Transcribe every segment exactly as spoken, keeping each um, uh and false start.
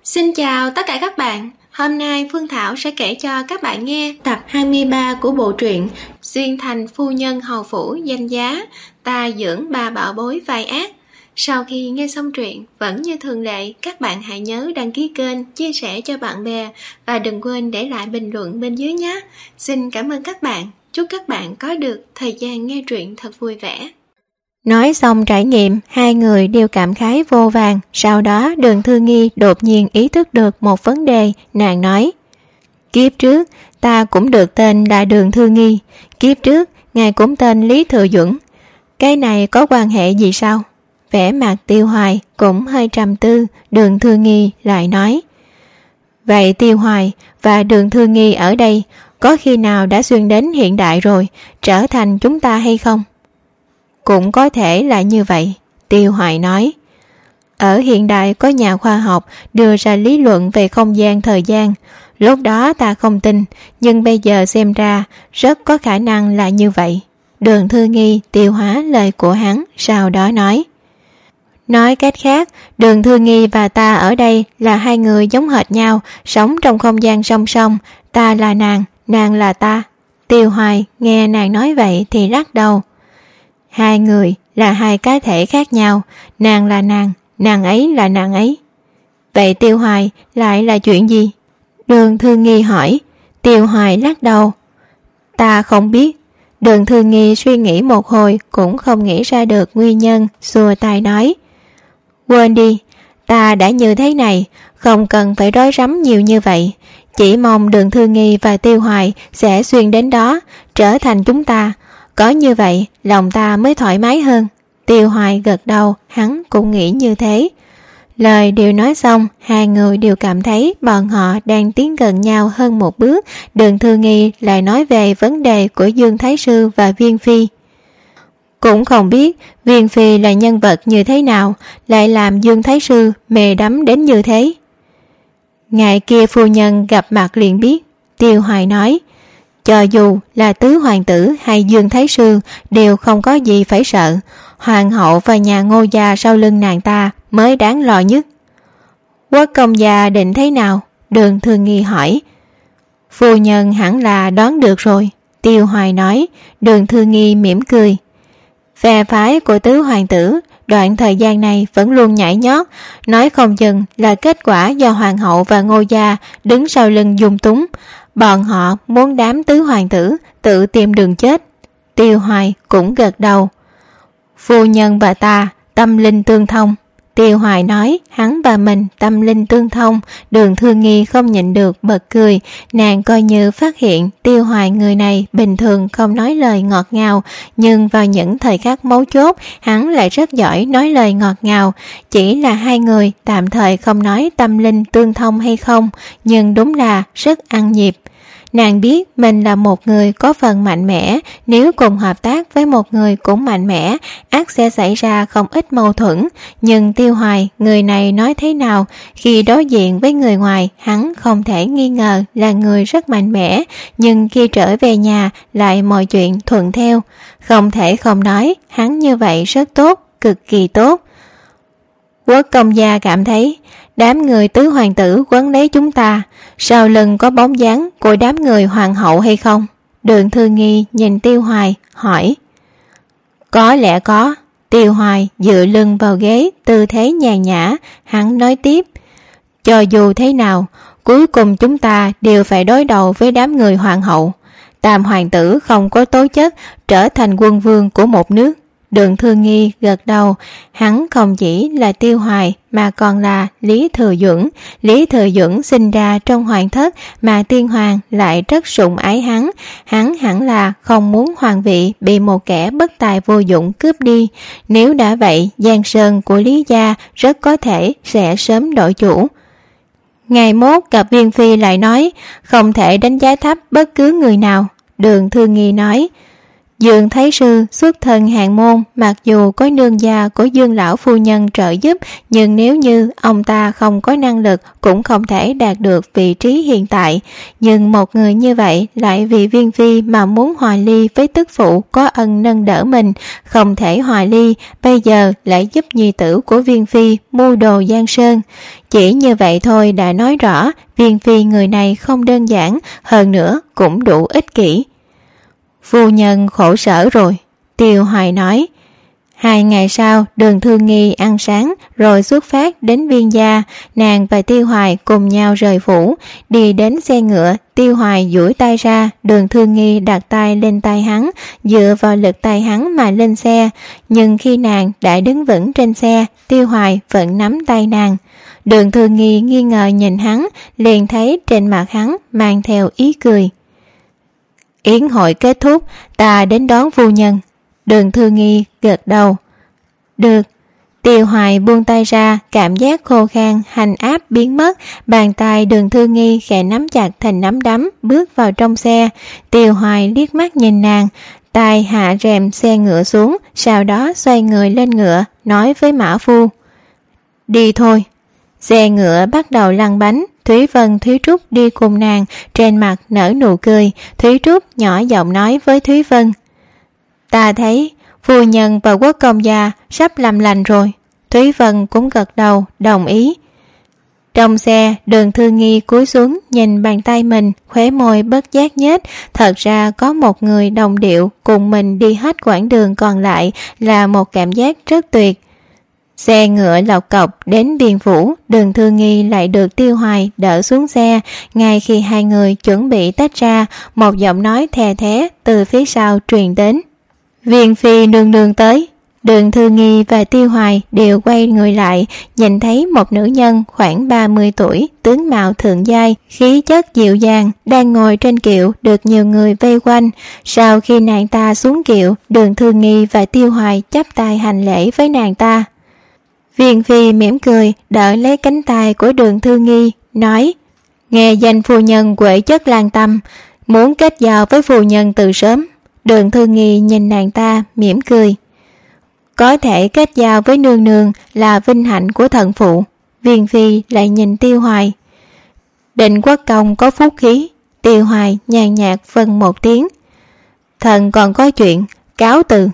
Xin chào tất cả các bạn. Hôm nay Phương Thảo sẽ kể cho các bạn nghe tập hai mươi ba của bộ truyện Xuyên thành phu nhân hầu phủ danh giá, ta dưỡng bà bảo bối vai ác. Sau khi nghe xong truyện, vẫn như thường lệ, các bạn hãy nhớ đăng ký kênh, chia sẻ cho bạn bè và đừng quên để lại bình luận bên dưới nhé. Xin cảm ơn các bạn. Chúc các bạn có được thời gian nghe truyện thật vui vẻ. Nói xong trải nghiệm, hai người đều cảm khái vô vàn. Sau đó Đường Thư Nghi đột nhiên ý thức được một vấn đề. Nàng nói: kiếp trước ta cũng được tên là Đường Thư Nghi, kiếp trước ngài cũng tên Lý Thừa Duẩn, cái này có quan hệ gì sao? Vẻ mặt Tiêu Hoài cũng hơi trầm tư. Đường Thư Nghi lại nói: vậy Tiêu Hoài và Đường Thư Nghi ở đây có khi nào đã xuyên đến hiện đại rồi, trở thành chúng ta hay không? Cũng có thể là như vậy, Tiêu Hoài nói. Ở hiện đại có nhà khoa học đưa ra lý luận về không gian thời gian. Lúc đó ta không tin, nhưng bây giờ xem ra rất có khả năng là như vậy. Đường Thư Nghi tiêu hóa lời của hắn, sau đó nói: nói cách khác, Đường Thư Nghi và ta ở đây là hai người giống hệt nhau, sống trong không gian song song. Ta là nàng, nàng là ta. Tiêu Hoài nghe nàng nói vậy thì lắc đầu. Hai người là hai cá thể khác nhau, nàng là nàng, nàng ấy là nàng ấy. Vậy Tiêu Hoài lại là chuyện gì? Đường Thư Nghi hỏi. Tiêu Hoài lắc đầu. Ta không biết. Đường Thư Nghi suy nghĩ một hồi cũng không nghĩ ra được nguyên nhân, xua tay nói: quên đi, ta đã như thế này, không cần phải rối rắm nhiều như vậy. Chỉ mong Đường Thư Nghi và Tiêu Hoài sẽ xuyên đến đó, trở thành chúng ta. Có như vậy, lòng ta mới thoải mái hơn. Tiêu Hoài gật đầu, hắn cũng nghĩ như thế. Lời đều nói xong, hai người đều cảm thấy bọn họ đang tiến gần nhau hơn một bước. Đường Thư Nghi lại nói về vấn đề của Dương Thái Sư và Viên Phi. Cũng không biết Viên Phi là nhân vật như thế nào, lại làm Dương Thái Sư mê đắm đến như thế. Ngày kia phu nhân gặp mặt liền biết, Tiêu Hoài nói. Cho dù là tứ hoàng tử hay Dương Thái Sư đều không có gì phải sợ. Hoàng hậu và nhà Ngô gia sau lưng nàng ta mới đáng lo nhất. Quốc công gia định thế nào? Đường Thư Nghi hỏi. Phu nhân hẳn là đoán được rồi, Tiêu Hoài nói. Đường Thư Nghi mỉm cười. Phe phái của tứ hoàng tử đoạn thời gian này vẫn luôn nhảy nhót, nói không chừng là kết quả do hoàng hậu và Ngô gia đứng sau lưng dung túng. Bọn họ muốn đám tứ hoàng tử tự tìm đường chết. Tiêu Hoài cũng gật đầu. Phu nhân và ta tâm linh tương thông. Tiêu Hoài nói hắn và mình tâm linh tương thông. Đường Thư Nghi không nhịn được bật cười. Nàng coi như phát hiện Tiêu Hoài người này bình thường không nói lời ngọt ngào, nhưng vào những thời khắc mấu chốt hắn lại rất giỏi nói lời ngọt ngào. Chỉ là hai người tạm thời không nói tâm linh tương thông hay không, nhưng đúng là rất ăn nhịp. Nàng biết mình là một người có phần mạnh mẽ, nếu cùng hợp tác với một người cũng mạnh mẽ, ắt sẽ xảy ra không ít mâu thuẫn. Nhưng Tiêu Hoài, người này nói thế nào, khi đối diện với người ngoài, hắn không thể nghi ngờ là người rất mạnh mẽ, nhưng khi trở về nhà lại mọi chuyện thuận theo. Không thể không nói, hắn như vậy rất tốt, cực kỳ tốt. Quốc công gia cảm thấy đám người tứ hoàng tử quấn lấy chúng ta, sau lưng có bóng dáng của đám người hoàng hậu hay không? Đường Thư Nghi nhìn Tiêu Hoài hỏi. Có lẽ có. Tiêu Hoài dựa lưng vào ghế, tư thế nhàn nhã. Hắn nói tiếp. Cho dù thế nào, cuối cùng chúng ta đều phải đối đầu với đám người hoàng hậu. Tam hoàng tử không có tố chất trở thành quân vương của một nước. Đường Thư Nghi gật đầu. Hắn không chỉ là Tiêu Hoài mà còn là Lý Thừa Duẩn. Lý Thừa Duẩn sinh ra trong hoàng thất mà tiên hoàng lại rất sủng ái hắn. Hắn hẳn là không muốn hoàng vị bị một kẻ bất tài vô dụng cướp đi. Nếu đã vậy, giang sơn của Lý gia rất có thể sẽ sớm đổi chủ. Ngày mốt gặp Viên Phi lại nói không thể đánh giá thấp bất cứ người nào. Đường Thư Nghi nói. Dương Thái Sư xuất thân hạng môn, mặc dù có nương gia của Dương lão phu nhân trợ giúp, nhưng nếu như ông ta không có năng lực cũng không thể đạt được vị trí hiện tại. Nhưng một người như vậy lại vì Viên Phi mà muốn hòa ly với tức phụ có ân nâng đỡ mình, không thể hòa ly, bây giờ lại giúp nhi tử của Viên Phi mưu đồ giang sơn. Chỉ như vậy thôi đã nói rõ Viên Phi người này không đơn giản, hơn nữa cũng đủ ích kỷ. Phu nhân khổ sở rồi, Tiêu Hoài nói. Hai ngày sau, Đường Thư Nghi ăn sáng rồi xuất phát đến Viên gia. Nàng và Tiêu Hoài cùng nhau rời phủ. Đi đến xe ngựa, Tiêu Hoài duỗi tay ra, Đường Thư Nghi đặt tay lên tay hắn, dựa vào lực tay hắn mà lên xe. Nhưng khi nàng đã đứng vững trên xe, Tiêu Hoài vẫn nắm tay nàng. Đường Thư Nghi nghi ngờ nhìn hắn, liền thấy trên mặt hắn mang theo ý cười. Yến hội kết thúc, ta đến đón phu nhân. Đường Thư Nghi gật đầu. Được. Tiêu Hoài buông tay ra, cảm giác khô khan hành áp biến mất, bàn tay Đường Thư Nghi khẽ nắm chặt thành nắm đấm, bước vào trong xe. Tiêu Hoài liếc mắt nhìn nàng, tay hạ rèm xe ngựa xuống, sau đó xoay người lên ngựa, nói với mã phu. Đi thôi. Xe ngựa bắt đầu lăn bánh, Thúy Vân Thúy Trúc đi cùng nàng, trên mặt nở nụ cười. Thúy Trúc nhỏ giọng nói với Thúy Vân. Ta thấy phu nhân và Quốc công gia sắp làm lành rồi. Thúy Vân cũng gật đầu, đồng ý. Trong xe, Đường Thư Nghi cúi xuống nhìn bàn tay mình, khóe môi bất giác nhếch. Thật ra có một người đồng điệu cùng mình đi hết quãng đường còn lại là một cảm giác rất tuyệt. Xe ngựa lộc cộc đến Biên Phủ, Đường Thư Nghi lại được Tiêu Hoài đỡ xuống xe. Ngay khi hai người chuẩn bị tách ra, một giọng nói thè thé từ phía sau truyền đến. Viên Phi nương nương tới. Đường Thư Nghi và Tiêu Hoài đều quay người lại, nhìn thấy một nữ nhân khoảng ba mươi tuổi, tướng mạo thượng giai, khí chất dịu dàng, đang ngồi trên kiệu được nhiều người vây quanh. Sau khi nàng ta xuống kiệu, Đường Thư Nghi và Tiêu Hoài chắp tay hành lễ với nàng ta. Viên Phi mỉm cười, đỡ lấy cánh tay của Đường Thư Nghi, nói: Nghe danh phu nhân quệ chất lan tâm, muốn kết giao với phu nhân từ sớm. Đường Thư Nghi nhìn nàng ta, mỉm cười. Có thể kết giao với nương nương là vinh hạnh của thần phụ. Viên Phi lại nhìn Tiêu Hoài. Định Quốc công có phúc khí. Tiêu Hoài nhàn nhạt vâng một tiếng. Thần còn có chuyện, cáo từ.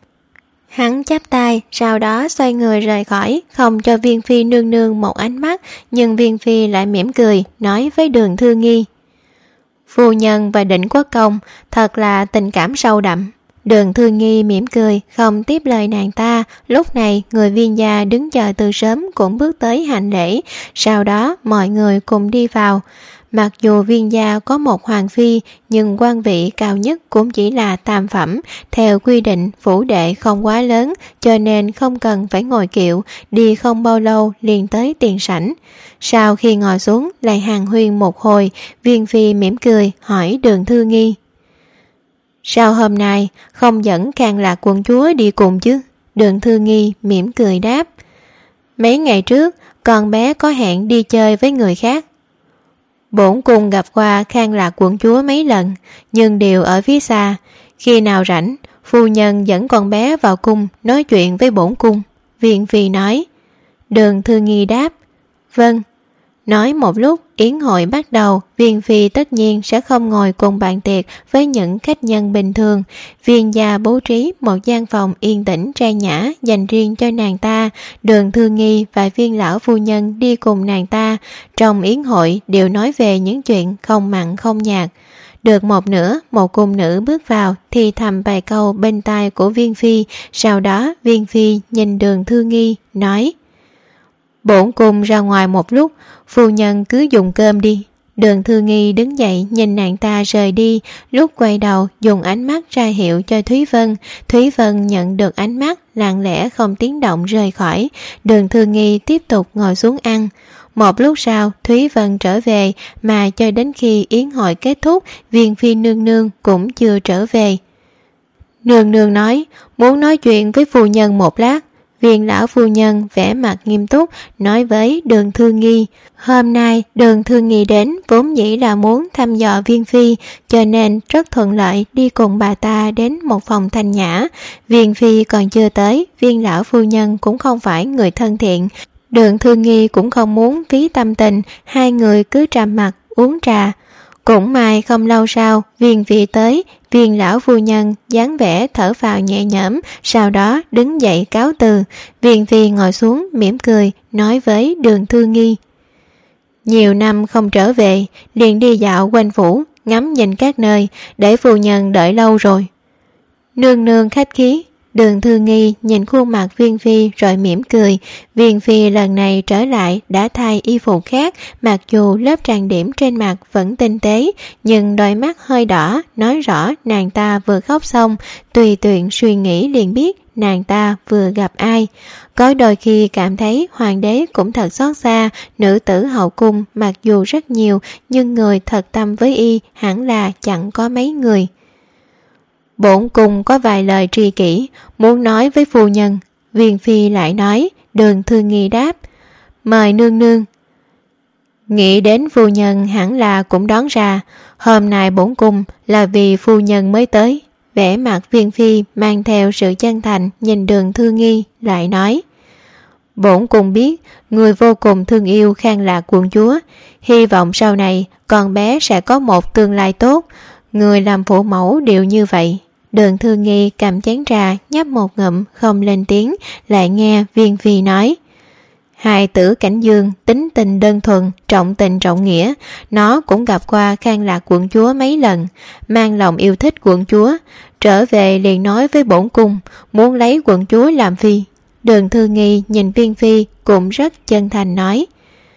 Hắn chắp tay, sau đó xoay người rời khỏi, không cho Viên Phi nương nương một ánh mắt, nhưng Viên Phi lại mỉm cười, nói với Đường Thư Nghi. Phu nhân và Định Quốc công thật là tình cảm sâu đậm. Đường Thư Nghi mỉm cười, không tiếp lời nàng ta. Lúc này người Viên gia đứng chờ từ sớm cũng bước tới hành lễ, sau đó mọi người cùng đi vào. Mặc dù Viên gia có một hoàng phi, nhưng quan vị cao nhất cũng chỉ là tam phẩm. Theo quy định phủ đệ không quá lớn, cho nên không cần phải ngồi kiệu, đi không bao lâu liền tới tiền sảnh. Sau khi ngồi xuống lại hàn huyên một hồi, Viên Phi mỉm cười hỏi Đường Thư Nghi. Sao hôm nay không dẫn Khang Lạc quận chúa đi cùng chứ? Đường Thư Nghi mỉm cười đáp. Mấy ngày trước con bé có hẹn đi chơi với người khác. Bổn cung gặp qua Khang Lạc quận chúa mấy lần, nhưng đều ở phía xa. Khi nào rảnh, phu nhân dẫn con bé vào cung nói chuyện với bổn cung. Viên Phi nói. Đường Thư Nghi đáp. Vâng. Nói một lúc yến hội bắt đầu, Viên Phi tất nhiên sẽ không ngồi cùng bàn tiệc với những khách nhân bình thường. Viên gia bố trí một gian phòng yên tĩnh trang nhã dành riêng cho nàng ta. Đường Thư Nghi và Viên lão phu nhân đi cùng nàng ta. Trong yến hội đều nói về những chuyện không mặn không nhạt. Được một nửa, một cung nữ bước vào thì thầm vài câu bên tai của Viên Phi. Sau đó Viên Phi nhìn Đường Thư Nghi nói: Bổn cung ra ngoài một lúc, phu nhân cứ dùng cơm đi. Đường Thư Nghi đứng dậy nhìn nàng ta rời đi, lúc quay đầu dùng ánh mắt ra hiệu cho Thúy Vân. Thúy Vân nhận được ánh mắt, lặng lẽ không tiếng động rời khỏi. Đường Thư Nghi tiếp tục ngồi xuống ăn. Một lúc sau Thúy Vân trở về, mà cho đến khi yến hội kết thúc, Viên Phi nương nương cũng chưa trở về. Nương nương nói muốn nói chuyện với phu nhân một lát. Viên lão phu nhân vẻ mặt nghiêm túc nói với Đường Thư Nghi. Hôm nay Đường Thư Nghi đến vốn dĩ là muốn thăm dò Viên Phi, cho nên rất thuận lợi đi cùng bà ta đến một phòng thanh nhã. Viên Phi còn chưa tới, viên lão phu nhân cũng không phải người thân thiện. Đường Thư Nghi cũng không muốn phí tâm tình, hai người cứ trầm mặt uống trà. Cũng may không lâu sau, Viên Phi tới, viên lão phu nhân dáng vẻ thở phào nhẹ nhõm, sau đó đứng dậy cáo từ. Viên Phi ngồi xuống mỉm cười, nói với Đường Thư Nghi. Nhiều năm không trở về, liền đi dạo quanh phủ, ngắm nhìn các nơi, để phu nhân đợi lâu rồi. Nương nương khách khí. Đường Thư Nghi nhìn khuôn mặt Viên Phi rồi mỉm cười. Viên Phi lần này trở lại đã thay y phục khác, mặc dù lớp trang điểm trên mặt vẫn tinh tế, nhưng đôi mắt hơi đỏ, nói rõ nàng ta vừa khóc xong, tùy tiện suy nghĩ liền biết nàng ta vừa gặp ai. Có đôi khi cảm thấy hoàng đế cũng thật xót xa, nữ tử hậu cung mặc dù rất nhiều, nhưng người thật tâm với y hẳn là chẳng có mấy người. Bổn cung có vài lời tri kỷ muốn nói với phu nhân. Viên Phi lại nói. Đường Thư Nghi đáp. Mời nương nương. Nghĩ đến phu nhân hẳn là cũng đoán ra, hôm nay bổn cung là vì phu nhân mới tới. Vẻ mặt Viên Phi mang theo sự chân thành nhìn Đường Thư Nghi lại nói. Bổn cung biết người vô cùng thương yêu Khang Lạc quận chúa, hy vọng sau này con bé sẽ có một tương lai tốt. Người làm phụ mẫu đều như vậy. Đường Thư Nghi cầm chén trà nhấp một ngụm không lên tiếng, lại nghe Viên Phi nói. Hài tử Cảnh Dương tính tình đơn thuần, trọng tình trọng nghĩa. Nó cũng gặp qua Khang Lạc quận chúa mấy lần, mang lòng yêu thích quận chúa. Trở về liền nói với bổn cung muốn lấy quận chúa làm phi. Đường Thư Nghi nhìn Viên Phi cũng rất chân thành nói.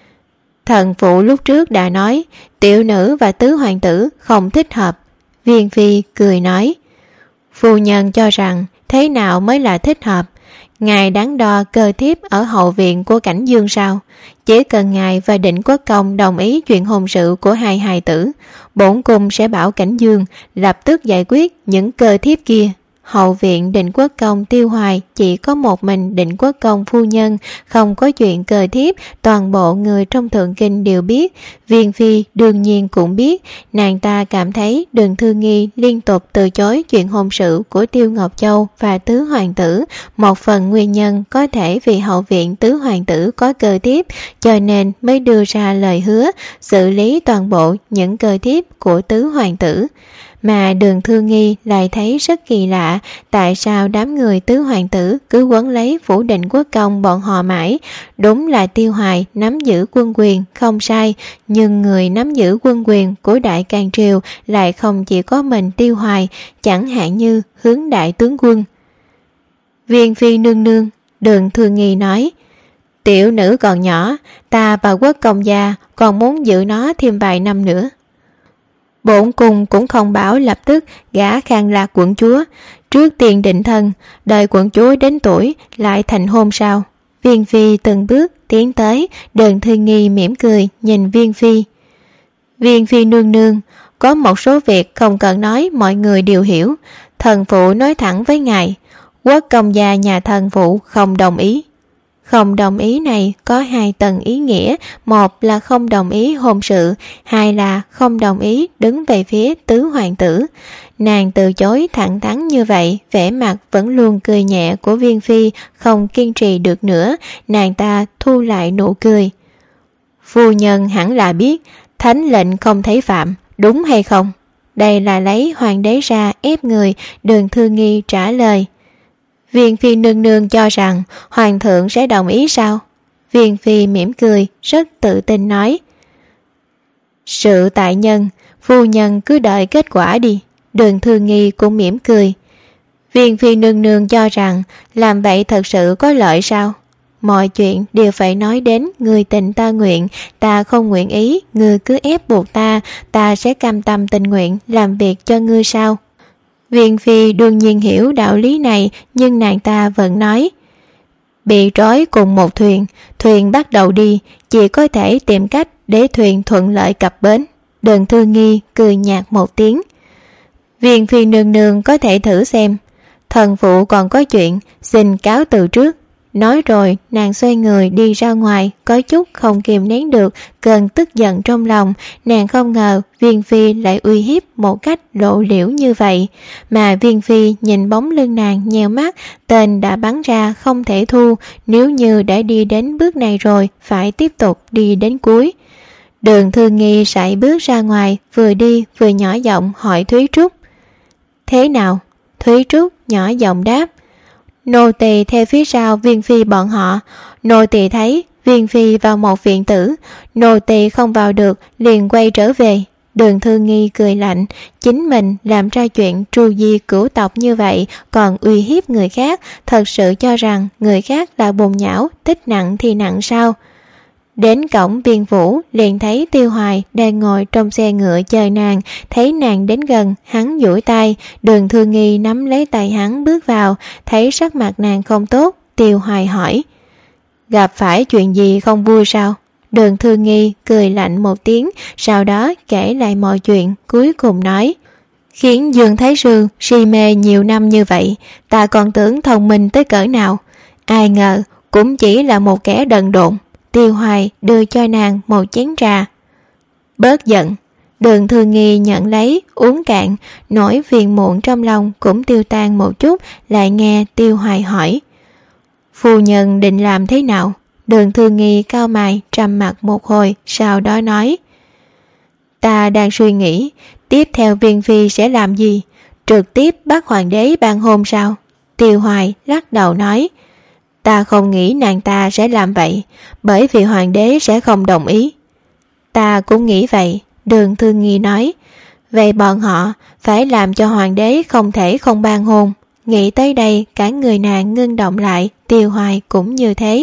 Thần phụ lúc trước đã nói tiểu nữ và tứ hoàng tử không thích hợp. Viên Phi cười nói. Phu nhân cho rằng thế nào mới là thích hợp? Ngài đắn đo cơ thiếp ở hậu viện của Cảnh Dương sao? Chỉ cần ngài và Định Quốc Công đồng ý chuyện hôn sự của hai hài tử, bổn cung sẽ bảo Cảnh Dương lập tức giải quyết những cơ thiếp kia. Hậu viện Định Quốc Công tiêu hoài chỉ có một mình Định Quốc Công phu nhân, không có chuyện cờ thiếp, toàn bộ người trong Thượng Kinh đều biết. Viên Phi đương nhiên cũng biết. Nàng ta cảm thấy Đường Thư Nghi liên tục từ chối chuyện hôn sự của Tiêu Ngọc Châu và tứ hoàng tử, một phần nguyên nhân có thể vì hậu viện tứ hoàng tử có cờ thiếp, cho nên mới đưa ra lời hứa xử lý toàn bộ những cờ thiếp của tứ hoàng tử. Mà Đường Thư Nghi lại thấy rất kỳ lạ, tại sao đám người tứ hoàng tử cứ quấn lấy phủ Định Quốc Công bọn họ mãi. Đúng là Tiêu Hoài nắm giữ quân quyền không sai, nhưng người nắm giữ quân quyền của Đại Càn Triều lại không chỉ có mình Tiêu Hoài, chẳng hạn như Hướng đại tướng quân. Viên Phi nương nương, Đường Thư Nghi nói. Tiểu nữ còn nhỏ, ta và Quốc công gia còn muốn giữ nó thêm vài năm nữa. Bổn cung cũng không bảo lập tức gả Khang Lạc quận chúa, trước tiên định thân, đợi quận chúa đến tuổi lại thành hôn sao? Viên Phi từng bước tiến tới. Đường Thư Nghi mỉm cười nhìn Viên Phi. Viên Phi nương nương, có một số việc không cần nói mọi người đều hiểu. Thần phụ nói thẳng với ngài, Quốc công gia nhà thần phụ không đồng ý. Không đồng ý này có hai tầng ý nghĩa, một là không đồng ý hôn sự, hai là không đồng ý đứng về phía tứ hoàng tử. Nàng từ chối thẳng thắn như vậy, vẻ mặt vẫn luôn cười nhẹ của Viên Phi không kiên trì được nữa, nàng ta thu lại nụ cười. Phu nhân hẳn là biết, thánh lệnh không thấy phạm, đúng hay không? Đây là lấy hoàng đế ra ép người. Đường Thư Nghi trả lời. Viên Phi nương nương cho rằng hoàng thượng sẽ đồng ý sao? Viên Phi mỉm cười, rất tự tin nói. Sự tại nhân, phu nhân cứ đợi kết quả đi. Đường Thư Nghi cũng mỉm cười. Viên Phi nương nương cho rằng làm vậy thật sự có lợi sao? Mọi chuyện đều phải nói đến người tình ta nguyện, ta không nguyện ý, ngươi cứ ép buộc ta, ta sẽ cam tâm tình nguyện làm việc cho ngươi sao? Viên Phi đương nhiên hiểu đạo lý này, nhưng nàng ta vẫn nói. Bị trói cùng một thuyền, thuyền bắt đầu đi, chỉ có thể tìm cách để thuyền thuận lợi cập bến. Đường Thư Nghi cười nhạt một tiếng. Viên Phi nương nương có thể thử xem. Thần phụ còn có chuyện, xin cáo từ trước. Nói rồi nàng xoay người đi ra ngoài, có chút không kìm nén được cơn tức giận trong lòng. Nàng không ngờ Viên Phi lại uy hiếp một cách lộ liễu như vậy, mà Viên Phi nhìn bóng lưng nàng nheo mắt. Tên đã bắn ra không thể thu, nếu như đã đi đến bước này rồi phải tiếp tục đi đến cuối. Đường Thư Nghi sải bước ra ngoài, vừa đi vừa nhỏ giọng hỏi Thúy Trúc: Thế nào? Thúy Trúc nhỏ giọng đáp: Nô tỳ theo phía sau Viên Phi bọn họ. Nô tỳ thấy Viên Phi vào một viện tử, nô tỳ không vào được liền quay trở về. Đường Thư Nghi cười lạnh, chính mình làm ra chuyện tru di cửu tộc như vậy còn uy hiếp người khác, thật sự cho rằng người khác là bùn nhão, tích nặng thì nặng sao? Đến cổng Viên Vũ liền thấy Tiêu Hoài đang ngồi trong xe ngựa chờ nàng. Thấy nàng đến gần, hắn duỗi tay. Đường Thư Nghi nắm lấy tay hắn bước vào. Thấy sắc mặt nàng không tốt, Tiêu Hoài hỏi: Gặp phải chuyện gì không vui sao? Đường Thư Nghi cười lạnh một tiếng, sau đó kể lại mọi chuyện, cuối cùng nói: Khiến Dương Thái Sư si mê nhiều năm như vậy, ta còn tưởng thông minh tới cỡ nào, ai ngờ cũng chỉ là một kẻ đần độn. Tiêu Hoài đưa cho nàng một chén trà. Bớt giận. Đường Thư Nghi nhận lấy uống cạn, nỗi phiền muộn trong lòng cũng tiêu tan một chút. Lại nghe Tiêu Hoài hỏi: Phu nhân định làm thế nào? Đường Thư Nghi cau mày trầm mặt một hồi, sau đó nói: Ta đang suy nghĩ tiếp theo Viên Phi sẽ làm gì, trực tiếp bắt hoàng đế ban hôn sao? Tiêu Hoài lắc đầu nói: Ta không nghĩ nàng ta sẽ làm vậy, bởi vì hoàng đế sẽ không đồng ý. Ta cũng nghĩ vậy. Đường Thư Nghi nói: Vậy bọn họ phải làm cho hoàng đế không thể không ban hôn. Nghĩ tới đây cả người nàng ngưng động lại. Tiêu Hoài cũng như thế.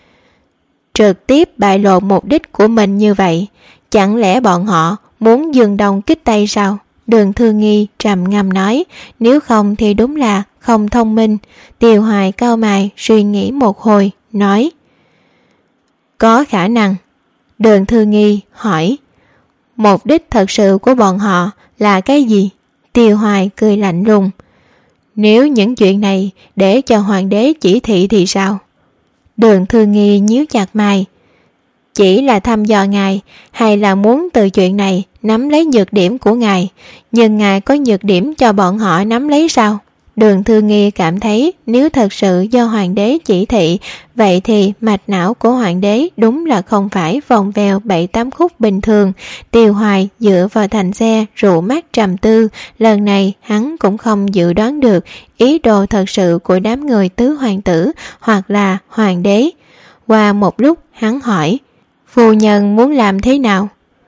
Trực tiếp bại lộ mục đích của mình như vậy, chẳng lẽ bọn họ muốn dương đông kích tây sao? Đường Thư Nghi trầm ngâm nói: Nếu không thì đúng là không thông minh. Tiêu Hoài cau mày suy nghĩ một hồi, nói: Có khả năng. Đường Thư Nghi hỏi: Mục đích thật sự của bọn họ là cái gì? Tiêu Hoài cười lạnh lùng: Nếu những chuyện này để cho hoàng đế chỉ thị thì sao? Đường Thư Nghi nhíu chặt mày: Chỉ là thăm dò ngài, hay là muốn từ chuyện này nắm lấy nhược điểm của ngài? Nhưng ngài có nhược điểm cho bọn họ nắm lấy sao? Đường Thư Nghi cảm thấy nếu thật sự do hoàng đế chỉ thị, vậy thì mạch não của hoàng đế đúng là không phải vòng vèo bảy tám khúc bình thường. Tiêu Hoài dựa vào thành xe rụ mắt trầm tư. Lần này hắn cũng không dự đoán được ý đồ thật sự của đám người tứ hoàng tử hoặc là hoàng đế. Qua một lúc hắn hỏi: Phu nhân muốn làm thế nào?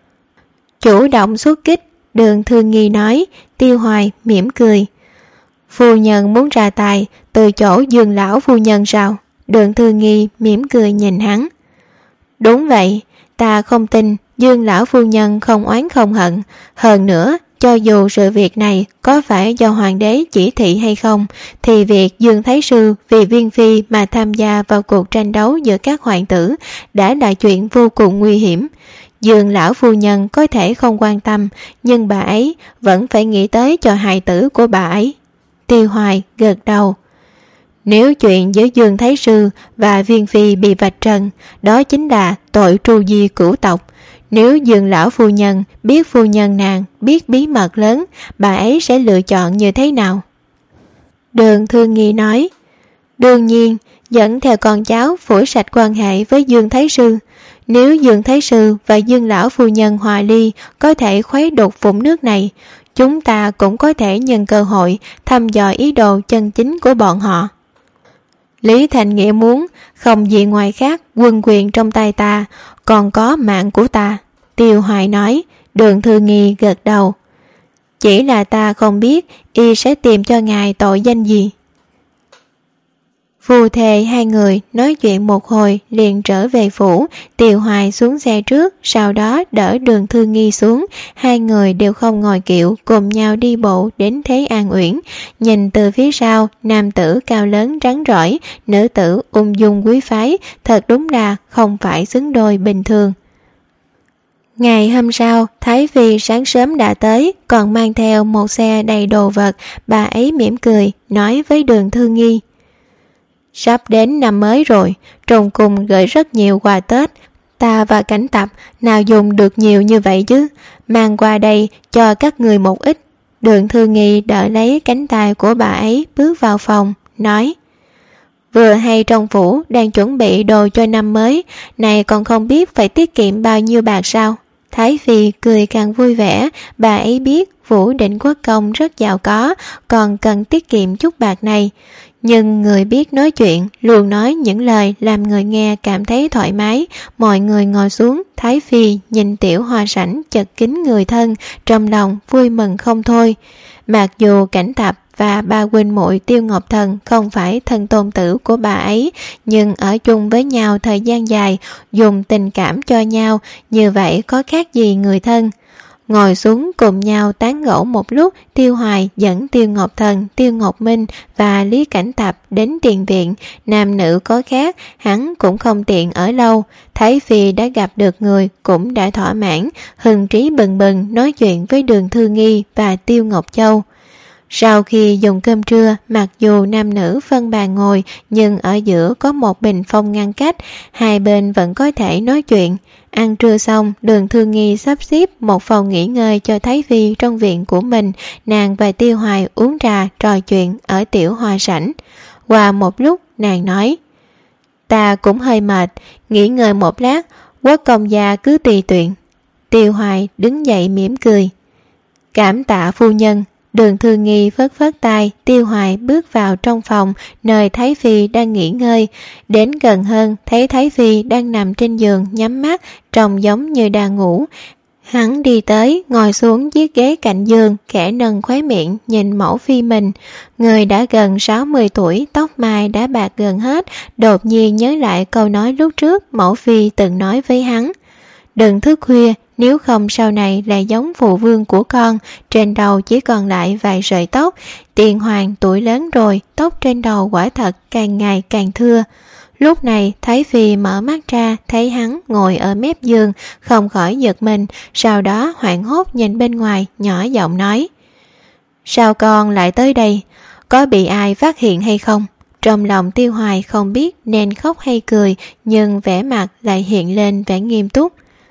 Chủ động xuất kích. Đường Thư Nghi nói. Tiêu Hoài mỉm cười: Phu nhân muốn ra tài từ chỗ Dương lão phu nhân sao? Đường Thư Nghi mỉm cười nhìn hắn: Đúng vậy, ta không tin Dương lão phu nhân không oán không hận. Hơn nữa, cho dù sự việc này có phải do hoàng đế chỉ thị hay không, thì việc Dương Thái Sư vì Viên Phi mà tham gia vào cuộc tranh đấu giữa các hoàng tử đã là chuyện vô cùng nguy hiểm. Dương lão phu nhân có thể không quan tâm, nhưng bà ấy vẫn phải nghĩ tới cho hài tử của bà ấy. Tiêu Hoài gật đầu: Nếu chuyện giữa Dương Thái Sư và Viên Phi bị vạch trần, đó chính là tội tru di cửu tộc. Nếu Dương lão phu nhân biết phu nhân nàng biết bí mật lớn, bà ấy sẽ lựa chọn như thế nào? Đường Thư Nghi nói: Đương nhiên dẫn theo con cháu phủi sạch quan hệ với Dương Thái Sư. Nếu Dương Thái Sư và Dương lão phu nhân hòa ly, có thể khuấy đục vũng nước này, chúng ta cũng có thể nhân cơ hội thăm dò ý đồ chân chính của bọn họ. Lý Thành Nghĩa muốn không gì ngoài khác quân quyền trong tay ta, còn có mạng của ta. Tiêu Hoài nói. Đường Thư Nghi gật đầu: Chỉ là ta không biết y sẽ tìm cho ngài tội danh gì. Phu thề hai người nói chuyện một hồi liền trở về phủ. Tiêu Hoài xuống xe trước, sau đó đỡ Đường Thư Nghi xuống. Hai người đều không ngồi kiệu, cùng nhau đi bộ đến Thế An Uyển. Nhìn từ phía sau, nam tử cao lớn rắn rỏi, nữ tử ung dung quý phái, thật đúng là không phải xứng đôi bình thường. Ngày hôm sau, Thái Phi sáng sớm đã tới, còn mang theo một xe đầy đồ vật. Bà ấy mỉm cười nói với Đường Thư Nghi: Sắp đến năm mới rồi, trong cung gửi rất nhiều quà Tết. Ta và Cảnh Tập nào dùng được nhiều như vậy chứ, mang qua đây cho các người một ít. Đường Thư Nghi đỡ lấy cánh tay của bà ấy bước vào phòng, nói: Vừa hay trong phủ đang chuẩn bị đồ cho năm mới, này còn không biết phải tiết kiệm bao nhiêu bạc sao? Thái Phi cười càng vui vẻ, bà ấy biết Vũ Định Quốc công rất giàu có, còn cần tiết kiệm chút bạc này. Nhưng người biết nói chuyện luôn nói những lời làm người nghe cảm thấy thoải mái. Mọi người ngồi xuống, Thái Phi nhìn tiểu hoa sảnh chật kín người thân, trong lòng vui mừng không thôi. Mặc dù Cảnh Tập và ba huynh muội Tiêu Ngọc Thần không phải thân tôn tử của bà ấy, nhưng ở chung với nhau thời gian dài, dùng tình cảm cho nhau, như vậy có khác gì người thân. Ngồi xuống cùng nhau tán gẫu một lúc, Tiêu Hoài dẫn Tiêu Ngọc Thần, Tiêu Ngọc Minh và Lý Cảnh Tập đến tiền viện. Nam nữ có khác, hắn cũng không tiện ở lâu. Thái Phi đã gặp được người cũng đã thỏa mãn, hưng trí bừng bừng nói chuyện với Đường Thư Nghi và Tiêu Ngọc Châu. Sau khi dùng cơm trưa, mặc dù nam nữ phân bàn ngồi, nhưng ở giữa có một bình phong ngăn cách, hai bên vẫn có thể nói chuyện. Ăn trưa xong, Đường Thư Nghi sắp xếp một phòng nghỉ ngơi cho Thái Phi trong viện của mình. Nàng và Tiêu Hoài uống trà trò chuyện ở tiểu hoa sảnh. Qua một lúc, nàng nói: Ta cũng hơi mệt, nghỉ ngơi một lát, Quốc công gia cứ tùy tiện. Tiêu Hoài đứng dậy mỉm cười: Cảm tạ phu nhân. Đường Thư Nghi phất phất tay, Tiêu Hoài bước vào trong phòng nơi Thái Phi đang nghỉ ngơi. Đến gần hơn, thấy Thái Phi đang nằm trên giường nhắm mắt, trông giống như đang ngủ. Hắn đi tới, ngồi xuống chiếc ghế cạnh giường, khẽ nâng khóe miệng nhìn mẫu phi mình. Người đã gần sáu mươi tuổi, tóc mai đã bạc gần hết, đột nhiên nhớ lại câu nói lúc trước mẫu phi từng nói với hắn: Đừng thức khuya, nếu không sau này lại giống phụ vương của con, trên đầu chỉ còn lại vài sợi tóc. Tiền hoàng tuổi lớn rồi, tóc trên đầu quả thật càng ngày càng thưa. Lúc này Thái Phi mở mắt ra, thấy hắn ngồi ở mép giường, không khỏi giật mình, sau đó hoảng hốt nhìn bên ngoài, nhỏ giọng nói: Sao con lại tới đây? Có bị ai phát hiện hay không? Trong lòng Tiêu Hoài không biết nên khóc hay cười, nhưng vẻ mặt lại hiện lên vẻ nghiêm túc.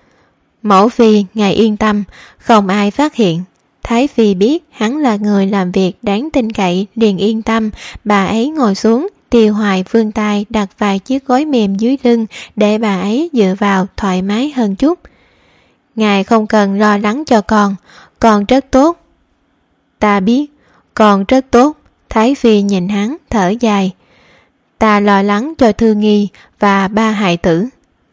Mẫu phi, ngài yên tâm, không ai phát hiện. Thái Phi biết hắn là người làm việc đáng tin cậy, liền yên tâm. Bà ấy ngồi xuống, Tiêu Hoài vươn tay đặt vài chiếc gối mềm dưới lưng để bà ấy dựa vào thoải mái hơn chút. Ngài không cần lo lắng cho con, con rất tốt. Ta biết, con rất tốt. Thái Phi nhìn hắn thở dài. Ta lo lắng cho Thư Nghi và ba hài tử.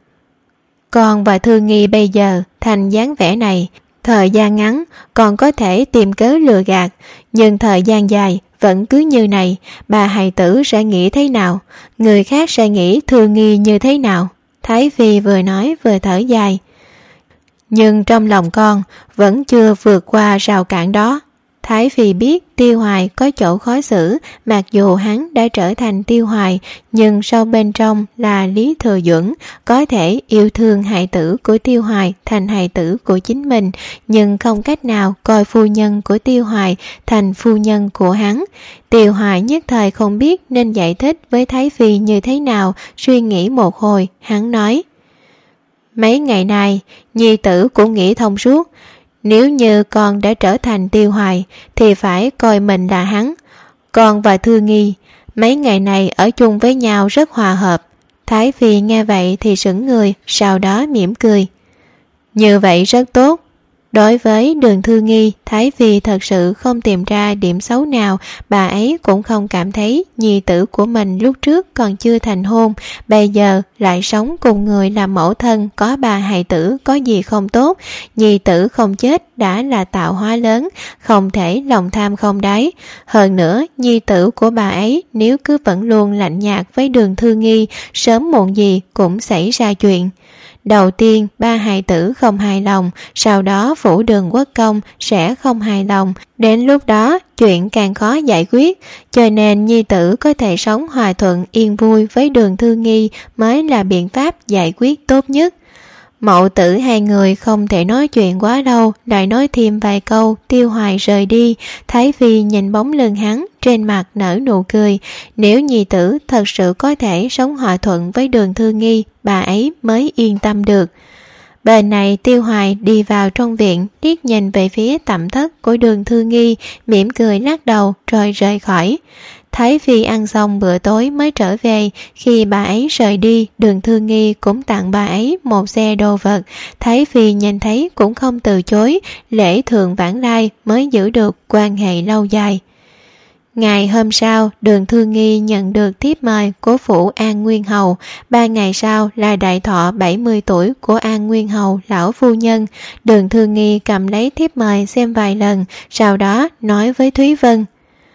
Con và Thư Nghi bây giờ thành dáng vẻ này, thời gian ngắn còn có thể tìm cớ lừa gạt, nhưng thời gian dài vẫn cứ như này, bà hài tử sẽ nghĩ thế nào, người khác sẽ nghĩ Thư Nghi như thế nào. Thái Phi vừa nói vừa thở dài. Nhưng trong lòng con vẫn chưa vượt qua rào cản đó. Thái Phi biết Tiêu Hoài có chỗ khó xử, mặc dù hắn đã trở thành Tiêu Hoài, nhưng sâu bên trong là Lý Thừa Duẩn, có thể yêu thương hài tử của Tiêu Hoài thành hài tử của chính mình, nhưng không cách nào coi phu nhân của Tiêu Hoài thành phu nhân của hắn. Tiêu Hoài nhất thời không biết nên giải thích với Thái Phi như thế nào, suy nghĩ một hồi, hắn nói: Mấy ngày nay, nhi tử cũng nghĩ thông suốt. Nếu như con đã trở thành Tiêu Hoài thì phải coi mình là hắn. Con và Thư Nghi mấy ngày này ở chung với nhau rất hòa hợp. Thái Phi nghe vậy thì sững người, sau đó mỉm cười. Như vậy rất tốt. Đối với Đường Thư Nghi, Thái Phi thật sự không tìm ra điểm xấu nào. Bà ấy cũng không cảm thấy nhi tử của mình lúc trước còn chưa thành hôn, bây giờ lại sống cùng người làm mẫu thân có ba hài tử có gì không tốt. Nhi tử không chết đã là tạo hóa lớn, không thể lòng tham không đáy. Hơn nữa, nhi tử của bà ấy nếu cứ vẫn luôn lạnh nhạt với Đường Thư Nghi, sớm muộn gì cũng xảy ra chuyện. Đầu tiên ba hài tử không hài lòng, sau đó phủ Đường Quốc công sẽ không hài lòng, đến lúc đó chuyện càng khó giải quyết, cho nên nhi tử có thể sống hòa thuận yên vui với Đường Thư Nghi mới là biện pháp giải quyết tốt nhất. Mậu tử hai người không thể nói chuyện quá lâu, lại nói thêm vài câu. Tiêu Hoài rời đi. Thái Phi nhìn bóng lưng hắn, trên mặt nở nụ cười. Nếu nhi tử thật sự có thể sống hòa thuận với Đường Thư Nghi, bà ấy mới yên tâm được. Bên này Tiêu Hoài đi vào trong viện, liếc nhìn về phía tẩm thất của Đường Thư Nghi, mỉm cười lắc đầu rồi rời khỏi. Thái Phi ăn xong bữa tối mới trở về. Khi bà ấy rời đi, Đường Thư Nghi cũng tặng bà ấy một xe đồ vật. Thái Phi nhìn thấy cũng không từ chối, lễ thường vãng lai mới giữ được quan hệ lâu dài. Ngày hôm sau, Đường Thư Nghi nhận được thiếp mời của phủ An Nguyên Hầu. Ba ngày sau là đại thọ bảy mươi tuổi của An Nguyên Hầu lão phu nhân. Đường Thư Nghi cầm lấy thiếp mời xem vài lần, sau đó nói với Thúy Vân: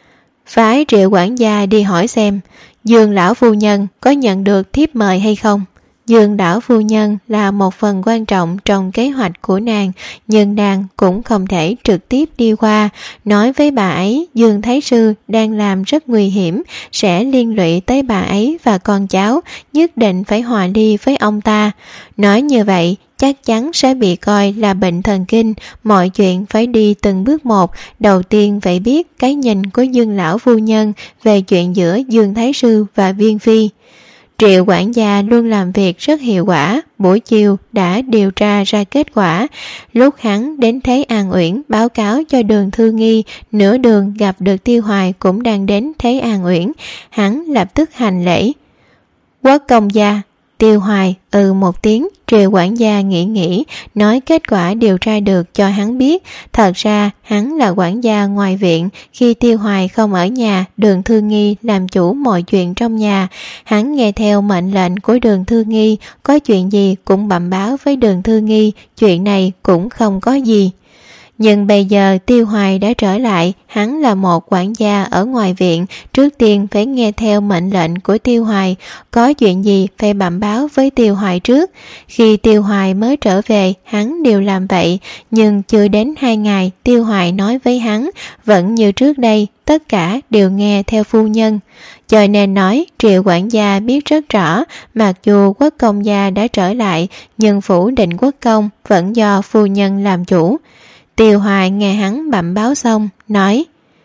phái Triệu quản gia đi hỏi xem Dương lão phu nhân có nhận được thiếp mời hay không. Dương lão phu nhân là một phần quan trọng trong kế hoạch của nàng, nhưng nàng cũng không thể trực tiếp đi qua. Nói với bà ấy Dương Thái Sư đang làm rất nguy hiểm, sẽ liên lụy tới bà ấy và con cháu, nhất định phải hòa ly với ông ta. Nói như vậy chắc chắn sẽ bị coi là bệnh thần kinh, mọi chuyện phải đi từng bước một. Đầu tiên phải biết cái nhìn của Dương lão phu nhân về chuyện giữa Dương Thái Sư và Viên Phi. Triệu quản gia luôn làm việc rất hiệu quả, buổi chiều đã điều tra ra kết quả. Lúc hắn đến Thế An Uyển báo cáo cho Đường Thư Nghi, nửa đường gặp được Tiêu Hoài cũng đang đến Thế An Uyển, hắn lập tức hành lễ. Quốc công gia. Tiêu Hoài ừ một tiếng. Triệu quản gia nghĩ nghĩ, nói kết quả điều tra được cho hắn biết. Thật ra hắn là quản gia ngoài viện, khi Tiêu Hoài không ở nhà, Đường Thư Nghi làm chủ mọi chuyện trong nhà. Hắn nghe theo mệnh lệnh của Đường Thư Nghi, có chuyện gì cũng bẩm báo với Đường Thư Nghi, chuyện này cũng không có gì. Nhưng bây giờ Tiêu Hoài đã trở lại, hắn là một quản gia ở ngoài viện, trước tiên phải nghe theo mệnh lệnh của Tiêu Hoài, có chuyện gì phải bẩm báo với Tiêu Hoài trước. Khi Tiêu Hoài mới trở về, hắn đều làm vậy, nhưng chưa đến hai ngày, Tiêu Hoài nói với hắn, vẫn như trước đây, tất cả đều nghe theo phu nhân. Cho nên nói, Triệu quản gia biết rất rõ, mặc dù quốc công gia đã trở lại, nhưng phủ Định Quốc công vẫn do phu nhân làm chủ. Tiêu Hoài nghe hắn bẩm báo xong, nói: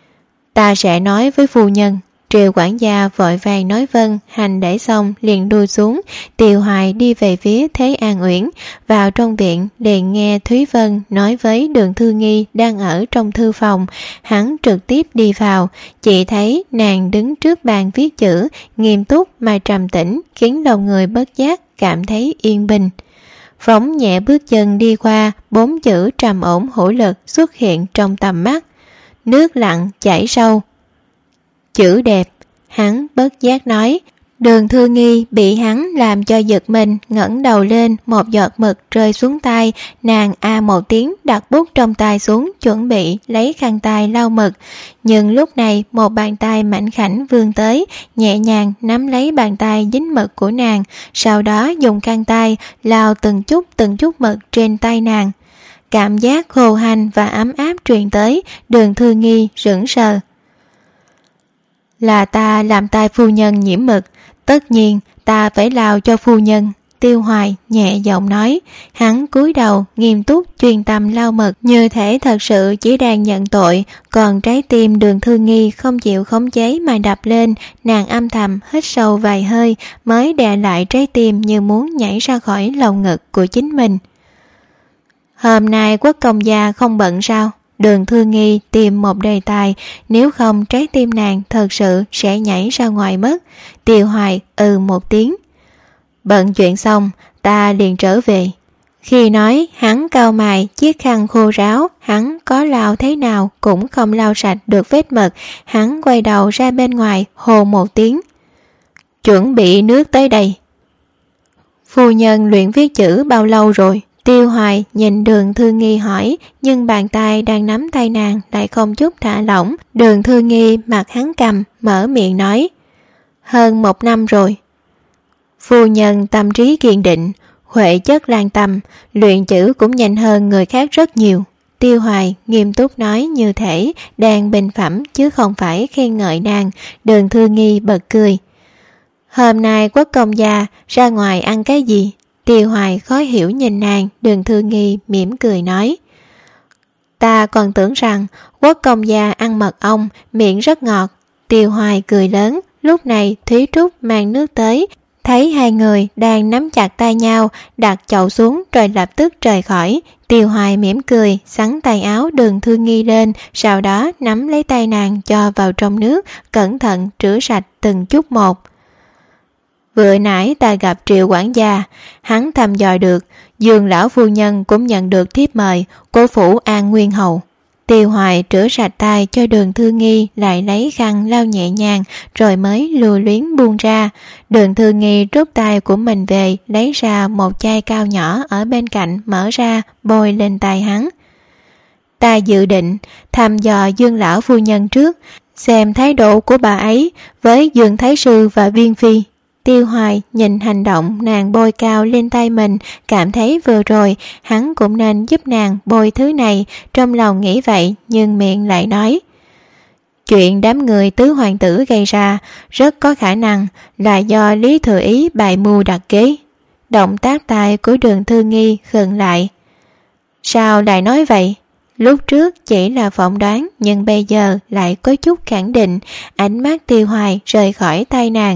ta sẽ nói với phu nhân. Triệu quản gia vội vàng nói vâng, hành lễ xong liền đuôi xuống. Tiêu Hoài đi về phía Thế An Uyển, vào trong viện liền nghe Thúy Vân nói với Đường Thư Nghi đang ở trong thư phòng. Hắn trực tiếp đi vào, chỉ thấy nàng đứng trước bàn viết chữ, nghiêm túc mà trầm tĩnh, khiến lòng người bất giác cảm thấy yên bình. Phóng nhẹ bước chân đi qua, bốn chữ trầm ổn hữu lực xuất hiện trong tầm mắt. Nước lặng chảy sâu. Chữ đẹp, hắn bất giác nói. Đường Thư Nghi bị hắn làm cho giật mình, ngẩng đầu lên, một giọt mực rơi xuống tay. Nàng a một tiếng đặt bút trong tay xuống, chuẩn bị lấy khăn tay lau mực. Nhưng lúc này một bàn tay mảnh khảnh vươn tới, nhẹ nhàng nắm lấy bàn tay dính mực của nàng, sau đó dùng khăn tay lau từng chút từng chút mực trên tay nàng. Cảm giác khô hanh và ấm áp truyền tới, Đường Thư Nghi sững sờ. Là ta làm tay phu nhân nhiễm mực, tất nhiên ta phải lau cho phu nhân. Tiêu Hoài nhẹ giọng nói. Hắn cúi đầu nghiêm túc chuyên tâm lau mực, như thể thật sự chỉ đang nhận tội. Còn trái tim Đường Thư Nghi không chịu khống chế mà đập lên. Nàng âm thầm hít sâu vài hơi, mới đè lại trái tim như muốn nhảy ra khỏi lồng ngực của chính mình. Hôm nay quốc công gia không bận sao? Đường Thư Nghi tìm một đề tài, nếu không trái tim nàng thật sự sẽ nhảy ra ngoài mất. Tiêu Hoài ừ một tiếng. Bận chuyện xong, ta liền trở về. Khi nói, hắn cau mày, chiếc khăn khô ráo, hắn có lau thế nào cũng không lau sạch được vết mực. Hắn quay đầu ra bên ngoài, hô một tiếng. Chuẩn bị nước tới đây. Phu nhân luyện viết chữ bao lâu rồi? Tiêu Hoài nhìn Đường Thư Nghi hỏi, nhưng bàn tay đang nắm tay nàng lại không chút thả lỏng. Đường Thư Nghi mặt hắn cầm, mở miệng nói. Hơn một năm rồi. Phu nhân tâm trí kiên định, huệ chất lan tâm, luyện chữ cũng nhanh hơn người khác rất nhiều. Tiêu Hoài nghiêm túc nói như thể đang bình phẩm chứ không phải khen ngợi nàng. Đường Thư Nghi bật cười. Hôm nay quốc công gia ra ngoài ăn cái gì? Tiêu Hoài khó hiểu nhìn nàng. Đường Thư Nghi mỉm cười nói: Ta còn tưởng rằng Quốc công gia ăn mật ong miệng rất ngọt. Tiêu Hoài cười lớn. Lúc này Thúy Trúc mang nước tới, thấy hai người đang nắm chặt tay nhau, đặt chậu xuống rồi lập tức rời khỏi. Tiêu Hoài mỉm cười, xắn tay áo Đường Thư Nghi lên, sau đó nắm lấy tay nàng cho vào trong nước, cẩn thận rửa sạch từng chút một. Vừa nãy ta gặp Triệu quản gia, hắn thăm dò được Dương lão phu nhân cũng nhận được thiếp mời của phủ An Nguyên hầu. Tiêu Hoài rửa sạch tay cho Đường Thư Nghi, lại lấy khăn lau nhẹ nhàng rồi mới lưu luyến buông ra. Đường Thư Nghi rút tay của mình về, lấy ra một chai cao nhỏ ở bên cạnh, mở ra bôi lên tay hắn. Ta dự định thăm dò Dương lão phu nhân trước, xem thái độ của bà ấy với Dương thái sư và Viên phi. Tiêu Hoài nhìn hành động nàng bôi cao lên tay mình, cảm thấy vừa rồi hắn cũng nên giúp nàng bôi thứ này. Trong lòng nghĩ vậy nhưng miệng lại nói: Chuyện đám người tứ hoàng tử gây ra rất có khả năng là do Lý Thừa Ý bày mưu đặt kế. Động tác tay của Đường Thư Nghi khựng lại. Sao lại nói vậy? Lúc trước chỉ là phỏng đoán, nhưng bây giờ lại có chút khẳng định. Ánh mắt Tiêu Hoài rời khỏi tay nàng.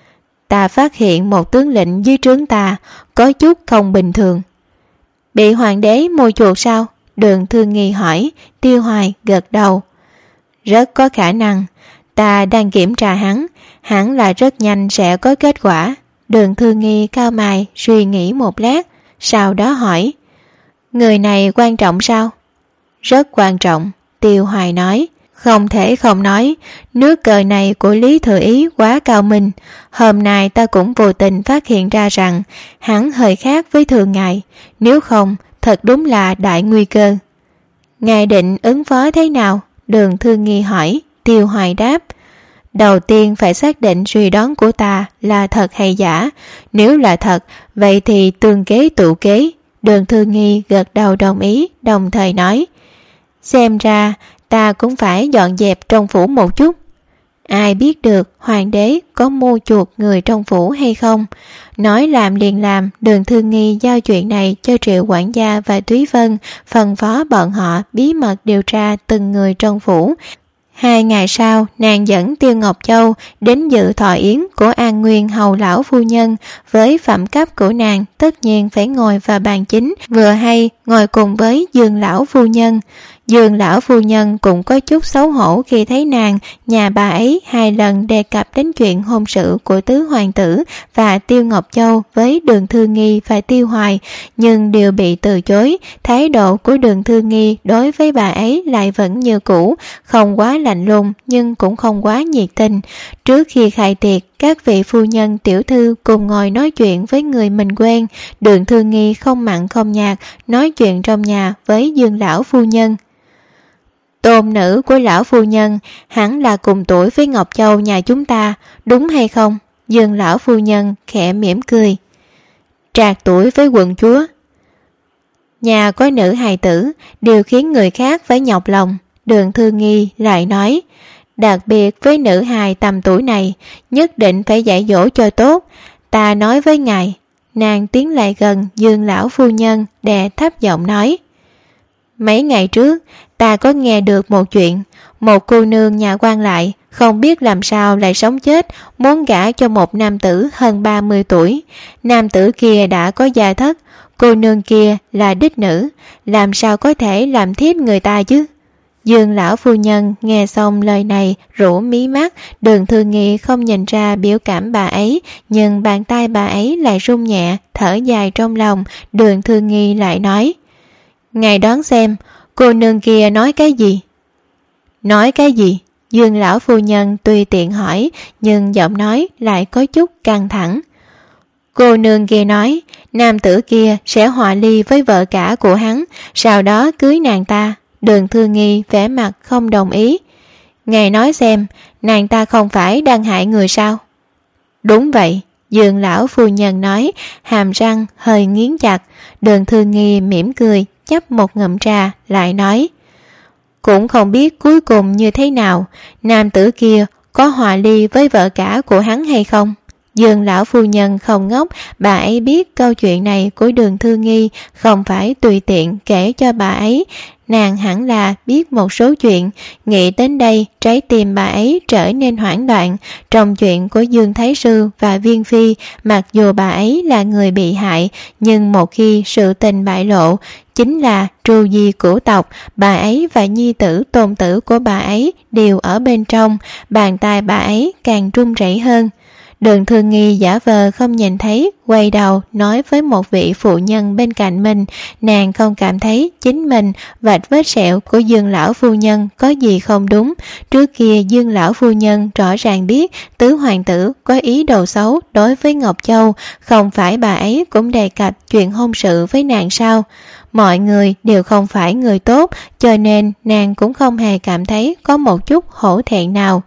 Ta phát hiện một tướng lĩnh dưới trướng ta có chút không bình thường. Bị hoàng đế mua chuộc sao? Đường Thư Nghi hỏi. Tiêu Hoài gật đầu. Rất có khả năng. Ta đang kiểm tra hắn, hẳn là rất nhanh sẽ có kết quả. Đường Thư Nghi cau mày suy nghĩ một lát, sau đó hỏi: Người này quan trọng sao? Rất quan trọng, Tiêu Hoài nói. Không thể không nói, nước cờ này của Lý Thừa Ý quá cao minh. Hôm nay ta cũng vô tình phát hiện ra rằng hắn hơi khác với thường ngày, nếu không thật đúng là đại nguy cơ. Ngài định ứng phó thế nào? Đường Thư Nghi hỏi. Tiêu Hoài đáp: Đầu tiên phải xác định suy đoán của ta là thật hay giả. Nếu là thật, vậy thì tương kế tụ kế. Đường Thư Nghi gật đầu đồng ý, đồng thời nói: Xem ra ta cũng phải dọn dẹp trong phủ một chút. Ai biết được hoàng đế có mua chuộc người trong phủ hay không? Nói làm liền làm. Đường Thư Nghi giao chuyện này cho Triệu quản gia và Túy Vân, phân phó bọn họ bí mật điều tra từng người trong phủ. Hai ngày sau, nàng dẫn Tiêu Ngọc Châu đến dự thọ yến của An Nguyên hầu lão phu nhân. Với phẩm cấp của nàng, tất nhiên phải ngồi vào bàn chính, vừa hay ngồi cùng với Dương lão phu nhân. Dương lão phu nhân cũng có chút xấu hổ khi thấy nàng. Nhà bà ấy hai lần đề cập đến chuyện hôn sự của tứ hoàng tử và Tiêu Ngọc Châu với Đường Thư Nghi và Tiêu Hoài, nhưng đều bị từ chối. Thái độ của Đường Thư Nghi đối với bà ấy lại vẫn như cũ, không quá lạnh lùng nhưng cũng không quá nhiệt tình. Trước khi khai tiệc, các vị phu nhân tiểu thư cùng ngồi nói chuyện với người mình quen. Đường Thư Nghi không mặn không nhạt nói chuyện trong nhà với Dương lão phu nhân. Tôn nữ của lão phu nhân hẳn là cùng tuổi với Ngọc Châu nhà chúng ta, đúng hay không? Dương lão phu nhân khẽ mỉm cười. Trạc tuổi với quận chúa. Nhà có nữ hài tử đều khiến người khác phải nhọc lòng. Đường Thư Nghi lại nói: Đặc biệt với nữ hài tầm tuổi này, nhất định phải dạy dỗ cho tốt. Ta nói với ngài. Nàng tiến lại gần Dương lão phu nhân, đè thấp giọng nói: Mấy ngày trước ta có nghe được một chuyện. Một cô nương nhà quan lại không biết làm sao lại sống chết, muốn gả cho một nam tử hơn ba mươi tuổi. Nam tử kia đã có gia thất, cô nương kia là đích nữ, làm sao có thể làm thiếp người ta chứ? Dương lão phu nhân nghe xong lời này rũ mí mắt. Đường Thư Nghi không nhìn ra biểu cảm bà ấy, nhưng bàn tay bà ấy lại run nhẹ, thở dài trong lòng. Đường Thư Nghi lại nói: Ngài đoán xem cô nương kia nói cái gì? Nói cái gì? Dương lão phu nhân tùy tiện hỏi, nhưng giọng nói lại có chút căng thẳng. Cô nương kia nói nam tử kia sẽ hòa ly với vợ cả của hắn, sau đó cưới nàng ta. Đường Thư Nghi vẻ mặt không đồng ý. Ngài nói xem, nàng ta không phải đang hại người sao? Đúng vậy, Dương lão phu nhân nói, hàm răng hơi nghiến chặt. Đường Thư Nghi mỉm cười, chắp một ngụm trà, lại nói: Cũng không biết cuối cùng như thế nào, nam tử kia có hòa ly với vợ cả của hắn hay không? Dương lão phu nhân không ngốc, bà ấy biết câu chuyện này của Đường Thư Nghi không phải tùy tiện kể cho bà ấy, nàng hẳn là biết một số chuyện. Nghĩ đến đây, trái tim bà ấy trở nên hoảng loạn. Trong chuyện của Dương Thái Sư và Viên Phi, mặc dù bà ấy là người bị hại, nhưng một khi sự tình bại lộ, chính là tru di cửu tộc, bà ấy và nhi tử tôn tử của bà ấy đều ở bên trong, bàn tay bà ấy càng run rẩy hơn. Đường Thư Nghi giả vờ không nhìn thấy, quay đầu nói với một vị phụ nhân bên cạnh mình, nàng không cảm thấy chính mình vạch vết sẹo của Dương lão phu nhân có gì không đúng. Trước kia Dương lão phu nhân rõ ràng biết tứ hoàng tử có ý đồ xấu đối với Ngọc Châu, không phải bà ấy cũng đề cập chuyện hôn sự với nàng sao? Mọi người đều không phải người tốt, cho nên nàng cũng không hề cảm thấy có một chút hổ thẹn nào.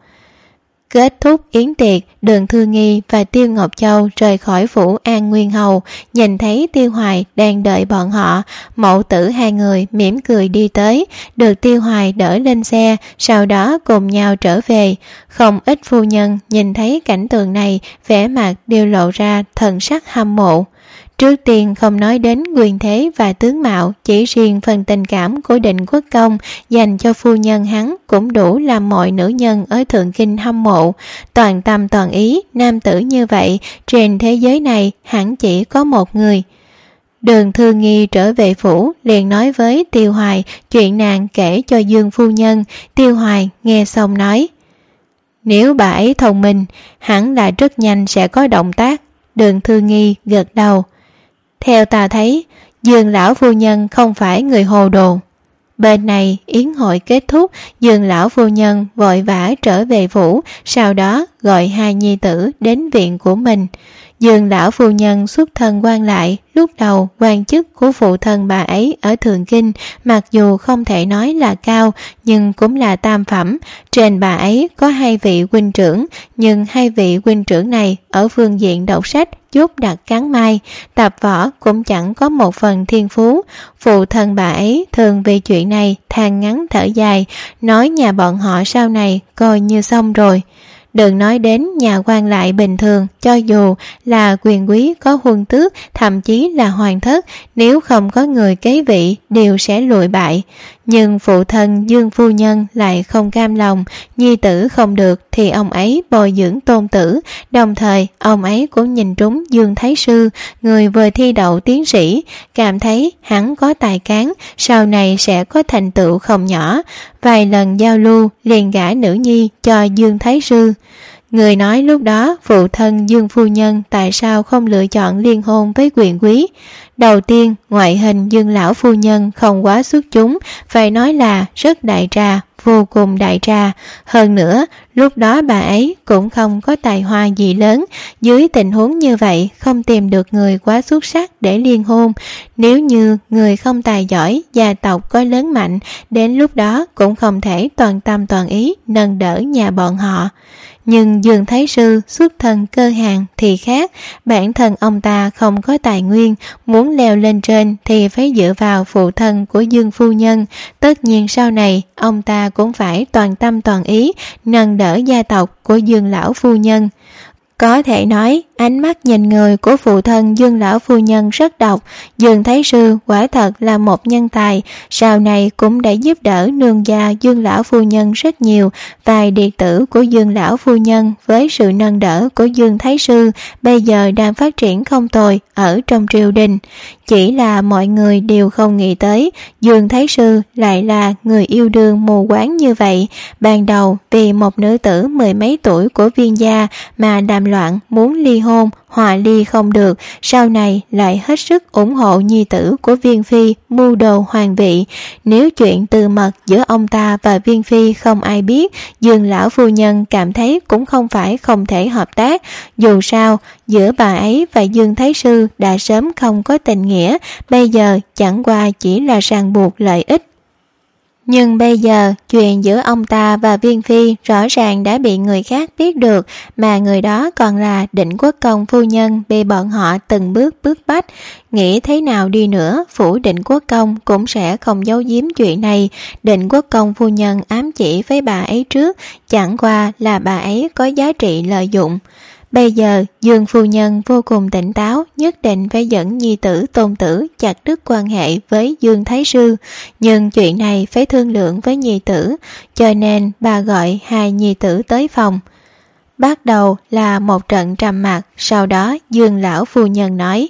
Kết thúc yến tiệc, Đường Thư Nghi và Tiêu Ngọc Châu rời khỏi phủ An Nguyên Hầu, nhìn thấy Tiêu Hoài đang đợi bọn họ, mẫu tử hai người mỉm cười đi tới, được Tiêu Hoài đỡ lên xe, sau đó cùng nhau trở về. Không ít phu nhân nhìn thấy cảnh tượng này, vẻ mặt đều lộ ra thần sắc hâm mộ. Trước tiên không nói đến quyền thế và tướng mạo, chỉ riêng phần tình cảm của Định Quốc Công dành cho phu nhân hắn cũng đủ làm mọi nữ nhân ở Thượng Kinh hâm mộ. Toàn tâm toàn ý, nam tử như vậy, trên thế giới này hẳn chỉ có một người. Đường Thư Nghi trở về phủ, liền nói với Tiêu Hoài chuyện nàng kể cho Dương phu nhân. Tiêu Hoài nghe xong nói, nếu bà ấy thông minh, hẳn là rất nhanh sẽ có động tác. Đường Thư Nghi gật đầu. Theo ta thấy, Dương lão phu nhân không phải người hồ đồ. Bên này yến hội kết thúc, Dương lão phu nhân vội vã trở về phủ, sau đó gọi hai nhi tử đến viện của mình. Dương lão phu nhân xuất thân quan lại, lúc đầu quan chức của phụ thân bà ấy ở Thượng Kinh, mặc dù không thể nói là cao, nhưng cũng là tam phẩm. Trên bà ấy có hai vị huynh trưởng, nhưng hai vị huynh trưởng này ở phương diện đọc sách chốt đặt cán mai, tập võ cũng chẳng có một phần thiên phú. Phụ thân bà ấy thường vì chuyện này than ngắn thở dài, nói nhà bọn họ sau này coi như xong rồi. Đừng nói đến nhà quan lại bình thường, cho dù là quyền quý có huân tước, thậm chí là hoàng thất, nếu không có người kế vị đều sẽ lụi bại. Nhưng phụ thân Dương phu nhân lại không cam lòng, nhi tử không được thì ông ấy bồi dưỡng tôn tử, đồng thời ông ấy cũng nhìn trúng Dương Thái Sư, người vừa thi đậu tiến sĩ, cảm thấy hắn có tài cán, sau này sẽ có thành tựu không nhỏ. Vài lần giao lưu liền gả nữ nhi cho Dương Thái Sư. Người nói lúc đó phụ thân Dương phu nhân tại sao không lựa chọn liên hôn với quyền quý. Đầu tiên, ngoại hình Dương lão phu nhân không quá xuất chúng, phải nói là rất đại trà, vô cùng đại trà. Hơn nữa, lúc đó bà ấy cũng không có tài hoa gì lớn, dưới tình huống như vậy không tìm được người quá xuất sắc để liên hôn. Nếu như người không tài giỏi, gia tộc có lớn mạnh, đến lúc đó cũng không thể toàn tâm toàn ý nâng đỡ nhà bọn họ. Nhưng Dương Thái Sư xuất thân cơ hàn thì khác, bản thân ông ta không có tài nguyên, muốn leo lên trên thì phải dựa vào phụ thân của Dương phu nhân. Tất nhiên sau này ông ta cũng phải toàn tâm toàn ý nâng đỡ gia tộc của Dương lão phu nhân. Có thể nói, ánh mắt nhìn người của phụ thân Dương lão phu nhân rất độc. Dương Thái Sư quả thật là một nhân tài, sau này cũng đã giúp đỡ nương gia Dương lão phu nhân rất nhiều. Vài đệ tử của Dương lão phu nhân với sự nâng đỡ của Dương Thái Sư bây giờ đang phát triển không tồi ở trong triều đình. Chỉ là mọi người đều không nghĩ tới Dương Thái Sư lại là người yêu đương mù quáng như vậy. Ban đầu vì một nữ tử mười mấy tuổi của Viên gia mà đàm loạn muốn ly hôn, hòa ly không được, sau này lại hết sức ủng hộ nhi tử của Viên Phi mưu đồ hoàng vị. Nếu chuyện từ mật giữa ông ta và Viên Phi không ai biết, Dương lão phu nhân cảm thấy cũng không phải không thể hợp tác. Dù sao, giữa bà ấy và Dương Thái Sư đã sớm không có tình nghĩa, bây giờ chẳng qua chỉ là ràng buộc lợi ích. Nhưng bây giờ, chuyện giữa ông ta và Viên Phi rõ ràng đã bị người khác biết được, mà người đó còn là Định Quốc Công phu nhân bị bọn họ từng bước bức bách. Nghĩ thế nào đi nữa, phủ Định Quốc Công cũng sẽ không giấu giếm chuyện này. Định Quốc Công phu nhân ám chỉ với bà ấy trước, chẳng qua là bà ấy có giá trị lợi dụng. Bây giờ Dương phu nhân vô cùng tỉnh táo, nhất định phải dẫn nhi tử tôn tử chặt đứt quan hệ với Dương Thái Sư, nhưng chuyện này phải thương lượng với nhi tử, cho nên bà gọi hai nhi tử tới phòng. Bắt đầu là một trận trầm mặc, sau đó Dương lão phu nhân nói: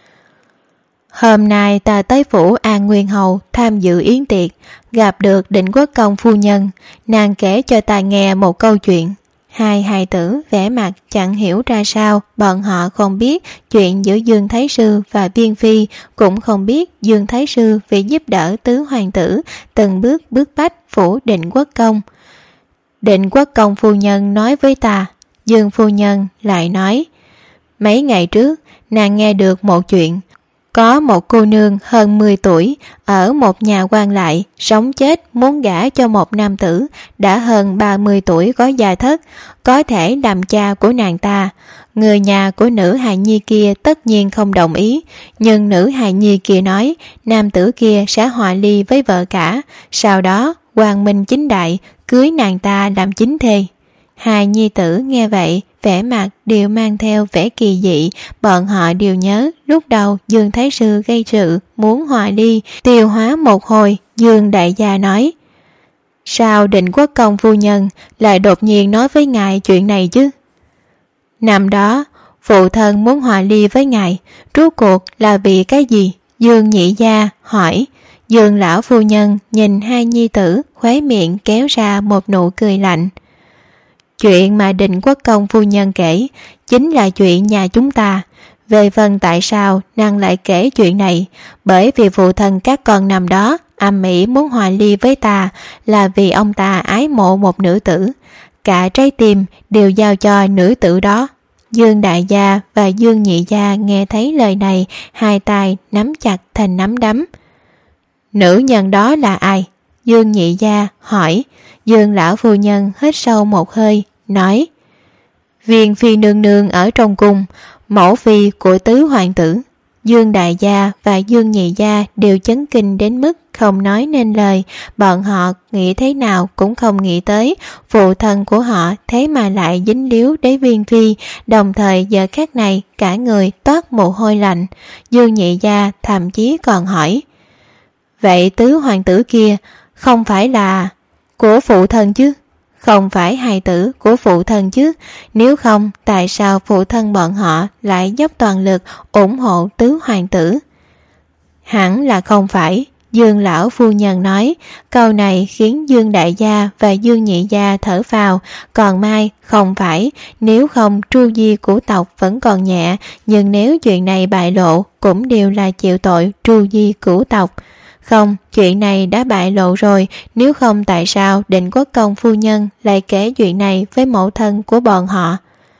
Hôm nay ta tới phủ An Nguyên Hầu tham dự yến tiệc, gặp được Định Quốc Công phu nhân, nàng kể cho ta nghe một câu chuyện. Hai hài tử vẻ mặt chẳng hiểu ra sao, bọn họ không biết chuyện giữa Dương Thái Sư và Viên Phi, cũng không biết Dương Thái Sư vì giúp đỡ tứ hoàng tử từng bước bức bách phủ Định Quốc Công. Định Quốc Công phu nhân nói với ta. Dương phu nhân lại nói: Mấy ngày trước nàng nghe được một chuyện, có một cô nương hơn mười tuổi ở một nhà quan lại, sống chết muốn gả cho một nam tử đã hơn ba mươi tuổi có gia thất, có thể làm cha của nàng ta. Người nhà của nữ hài nhi kia tất nhiên không đồng ý, nhưng nữ hài nhi kia nói nam tử kia sẽ hòa ly với vợ cả, sau đó quang minh chính đại cưới nàng ta làm chính thê. Hai nhi tử nghe vậy, vẻ mặt đều mang theo vẻ kỳ dị, bọn họ đều nhớ lúc đầu Dương Thái Sư gây sự muốn hòa ly, tiêu hóa một hồi. Dương đại gia nói: Sao Định Quốc Công phu nhân lại đột nhiên nói với ngài chuyện này chứ? Năm đó phụ thân muốn hòa ly với ngài, rốt cuộc là vì cái gì? Dương nhị gia hỏi. Dương lão phu nhân nhìn hai nhi tử, khóe miệng kéo ra một nụ cười lạnh. Chuyện mà Định Quốc Công phu nhân kể chính là chuyện nhà chúng ta. Về phần tại sao nàng lại kể chuyện này, bởi vì phụ thân các con năm đó âm ỉ muốn hòa ly với ta là vì ông ta ái mộ một nữ tử, cả trái tim đều giao cho nữ tử đó. Dương đại gia và Dương nhị gia nghe thấy lời này, hai tay nắm chặt thành nắm đấm. Nữ nhân đó là ai? Dương nhị gia hỏi. Dương lão phu nhân hít sâu một hơi, nói: Viên phi nương nương ở trong cung, mẫu phi của tứ hoàng tử. Dương đại gia và Dương nhị gia đều chấn kinh đến mức không nói nên lời, bọn họ nghĩ thế nào cũng không nghĩ tới phụ thân của họ thế mà lại dính líu đến Viên phi, đồng thời giờ khắc này cả người toát mồ hôi lạnh. Dương nhị gia thậm chí còn hỏi: Vậy tứ hoàng tử kia không phải là của phụ thân chứ? Không phải hài tử của phụ thân chứ? Nếu không, tại sao phụ thân bọn họ lại dốc toàn lực ủng hộ tứ hoàng tử? Hẳn là không phải. Dương lão phu nhân nói. Câu này khiến Dương đại gia và Dương nhị gia thở phào. Còn mai không phải, nếu không tru di của tộc vẫn còn nhẹ, nhưng nếu chuyện này bại lộ cũng đều là chịu tội tru di của tộc. Không, chuyện này đã bại lộ rồi, nếu không tại sao Định Quốc Công phu nhân lại kể chuyện này với mẫu thân của bọn họ?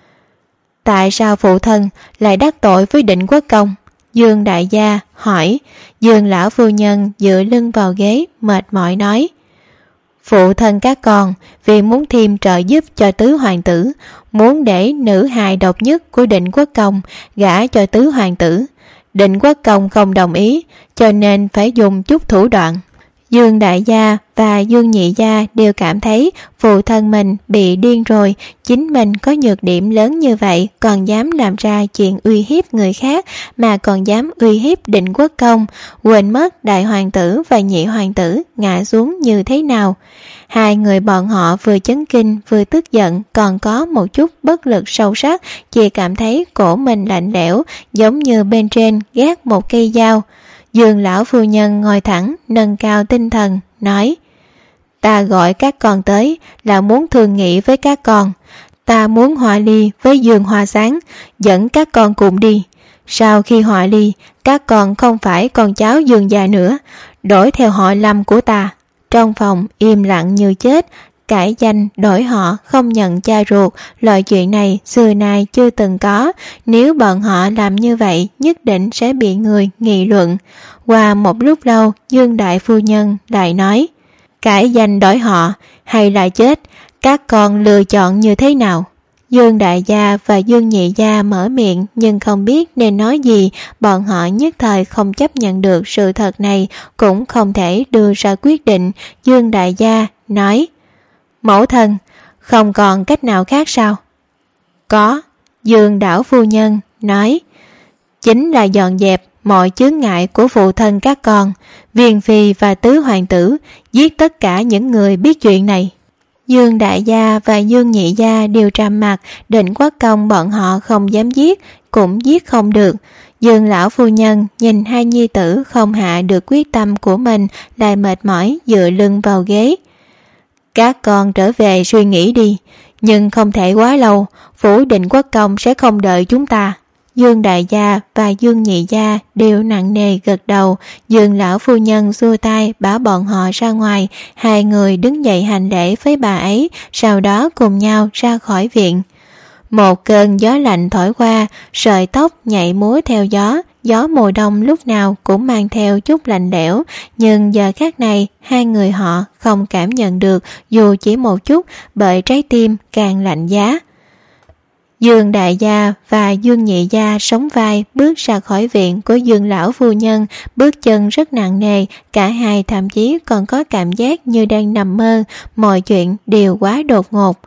Tại sao phụ thân lại đắc tội với Định Quốc Công? Dương đại gia hỏi. Dương lão phu nhân dựa lưng vào ghế, mệt mỏi nói: Phụ thân các con vì muốn thêm trợ giúp cho tứ hoàng tử, muốn để nữ hài độc nhất của Định Quốc Công gả cho tứ hoàng tử. Định Quốc Công không đồng ý, cho nên phải dùng chút thủ đoạn. Dương đại gia và Dương nhị gia đều cảm thấy phụ thân mình bị điên rồi, chính mình có nhược điểm lớn như vậy còn dám làm ra chuyện uy hiếp người khác, mà còn dám uy hiếp Định Quốc Công, quên mất đại hoàng tử và nhị hoàng tử ngã xuống như thế nào. Hai người bọn họ vừa chấn kinh vừa tức giận, còn có một chút bất lực sâu sắc, chỉ cảm thấy cổ mình lạnh lẽo, giống như bên trên gác một cây dao. Dương lão phu nhân ngồi thẳng, nâng cao tinh thần, nói: Ta gọi các con tới là muốn thương nghị với các con. Ta muốn hòa ly với Dương Hoa Sáng, dẫn các con cùng đi. Sau khi hòa ly, các con không phải con cháu Dương gia nữa, đổi theo họ Lâm của ta. Trong phòng im lặng như chết, cải danh đổi họ, không nhận cha ruột, loại chuyện này xưa nay chưa từng có. Nếu bọn họ làm như vậy nhất định sẽ bị người nghị luận. Qua một lúc lâu, Dương đại phu nhân lại nói: Cải danh đổi họ hay là chết, các con lựa chọn như thế nào? Dương đại gia và Dương nhị gia mở miệng nhưng không biết nên nói gì, bọn họ nhất thời không chấp nhận được sự thật này, cũng không thể đưa ra quyết định. Dương đại gia nói: Mẫu thân, không còn cách nào khác sao? Có. Dương đảo phu nhân nói: chính là dọn dẹp mọi chướng ngại của phụ thân các con, Viên phi và tứ hoàng tử, giết tất cả những người biết chuyện này. Dương đại gia và Dương nhị gia đều trầm mặt, Định Quốc Công bọn họ không dám giết, cũng giết không được. Dương lão phu nhân nhìn hai nhi tử không hạ được quyết tâm của mình, lại mệt mỏi dựa lưng vào ghế. Các con trở về suy nghĩ đi, nhưng không thể quá lâu, phủ Định Quốc Công sẽ không đợi chúng ta. Dương đại gia và Dương nhị gia đều nặng nề gật đầu. Dương lão phu nhân xua tay bảo bọn họ ra ngoài, hai người đứng dậy hành lễ với bà ấy, sau đó cùng nhau ra khỏi viện. Một cơn gió lạnh thổi qua, sợi tóc nhảy múa theo gió. Gió mùa đông lúc nào cũng mang theo chút lạnh lẽo, nhưng giờ khắc này hai người họ không cảm nhận được dù chỉ một chút, bởi trái tim càng lạnh giá. Dương đại gia và Dương nhị gia sóng vai bước ra khỏi viện của Dương lão phu nhân, bước chân rất nặng nề, cả hai thậm chí còn có cảm giác như đang nằm mơ, mọi chuyện đều quá đột ngột.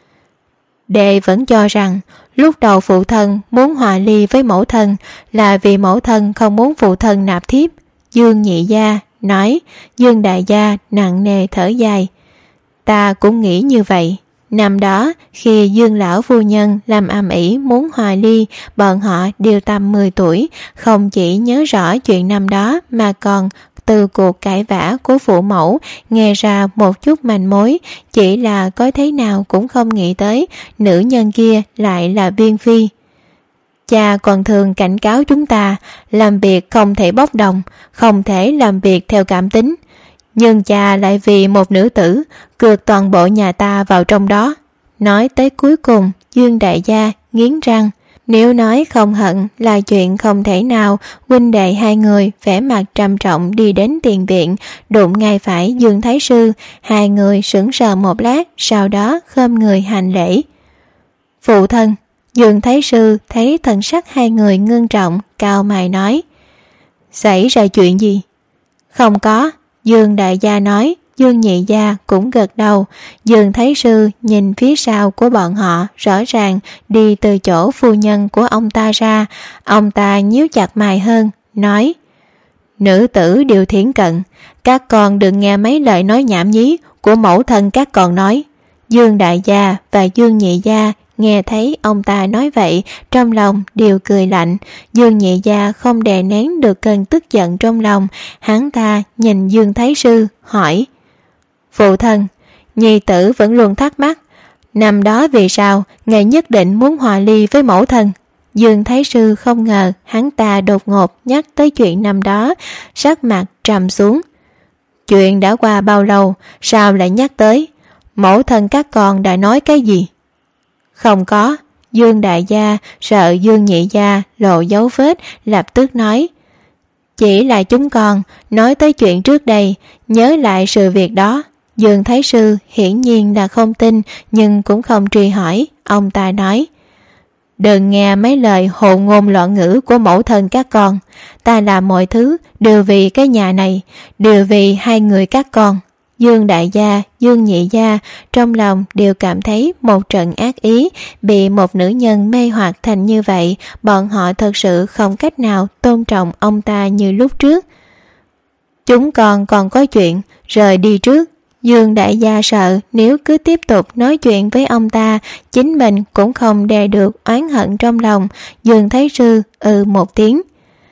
Đệ vẫn cho rằng lúc đầu phụ thân muốn hòa ly với mẫu thân là vì mẫu thân không muốn phụ thân nạp thiếp, Dương nhị gia nói. Dương đại gia nặng nề thở dài: ta cũng nghĩ như vậy. Năm đó khi Dương lão phu nhân làm ầm ĩ muốn hòa ly, bọn họ đều tầm mười tuổi, không chỉ nhớ rõ chuyện năm đó mà còn từ cuộc cãi vã của phụ mẫu nghe ra một chút manh mối, chỉ là có thế nào cũng không nghĩ tới nữ nhân kia lại là Viên phi. Cha còn thường cảnh cáo chúng ta làm việc không thể bốc đồng, không thể làm việc theo cảm tính, nhưng cha lại vì một nữ tử cược toàn bộ nhà ta vào trong đó. Nói tới cuối cùng, Dương đại gia nghiến răng. Nếu nói không hận là chuyện không thể nào, huynh đệ hai người vẻ mặt trầm trọng đi đến tiền viện, đụng ngay phải Dương thái sư. Hai người sững sờ một lát, sau đó khom người hành lễ. Phụ thân. Dương thái sư thấy thần sắc hai người ngưng trọng, cau mày nói: xảy ra chuyện gì? Không có. Dương đại gia nói. Dương nhị gia cũng gật đầu. Dương thái sư nhìn phía sau của bọn họ, rõ ràng đi từ chỗ phu nhân của ông ta ra. Ông ta nhíu chặt mày hơn, nói: nữ tử đều thiển cận, các con đừng nghe mấy lời nói nhảm nhí của mẫu thân các con nói. Dương đại gia và Dương nhị gia nghe thấy ông ta nói vậy, trong lòng đều cười lạnh. Dương nhị gia không đè nén được cơn tức giận trong lòng, hắn ta nhìn Dương thái sư hỏi: phụ thân, nhi tử vẫn luôn thắc mắc, năm đó vì sao ngài nhất định muốn hòa ly với mẫu thân? Dương thái sư không ngờ hắn ta đột ngột nhắc tới chuyện năm đó, sắc mặt trầm xuống. Chuyện đã qua bao lâu, sao lại nhắc tới? Mẫu thân các con đã nói cái gì? Không có. Dương đại gia sợ Dương nhị gia lộ dấu vết, lập tức nói: chỉ là chúng con nói tới chuyện trước đây, nhớ lại sự việc đó. Dương thái sư hiển nhiên là không tin, nhưng cũng không truy hỏi. Ông ta nói: đừng nghe mấy lời hồ ngôn loạn ngữ của mẫu thân các con, ta làm mọi thứ đều vì cái nhà này, đều vì hai người các con. Dương đại gia, Dương nhị gia trong lòng đều cảm thấy một trận ác ý, bị một nữ nhân mê hoặc thành như vậy, bọn họ thật sự không cách nào tôn trọng ông ta như lúc trước. Chúng con còn có chuyện, rời đi trước. Dương đại gia sợ nếu cứ tiếp tục nói chuyện với ông ta, chính mình cũng không đè được oán hận trong lòng. Dương thái sư ừ một tiếng.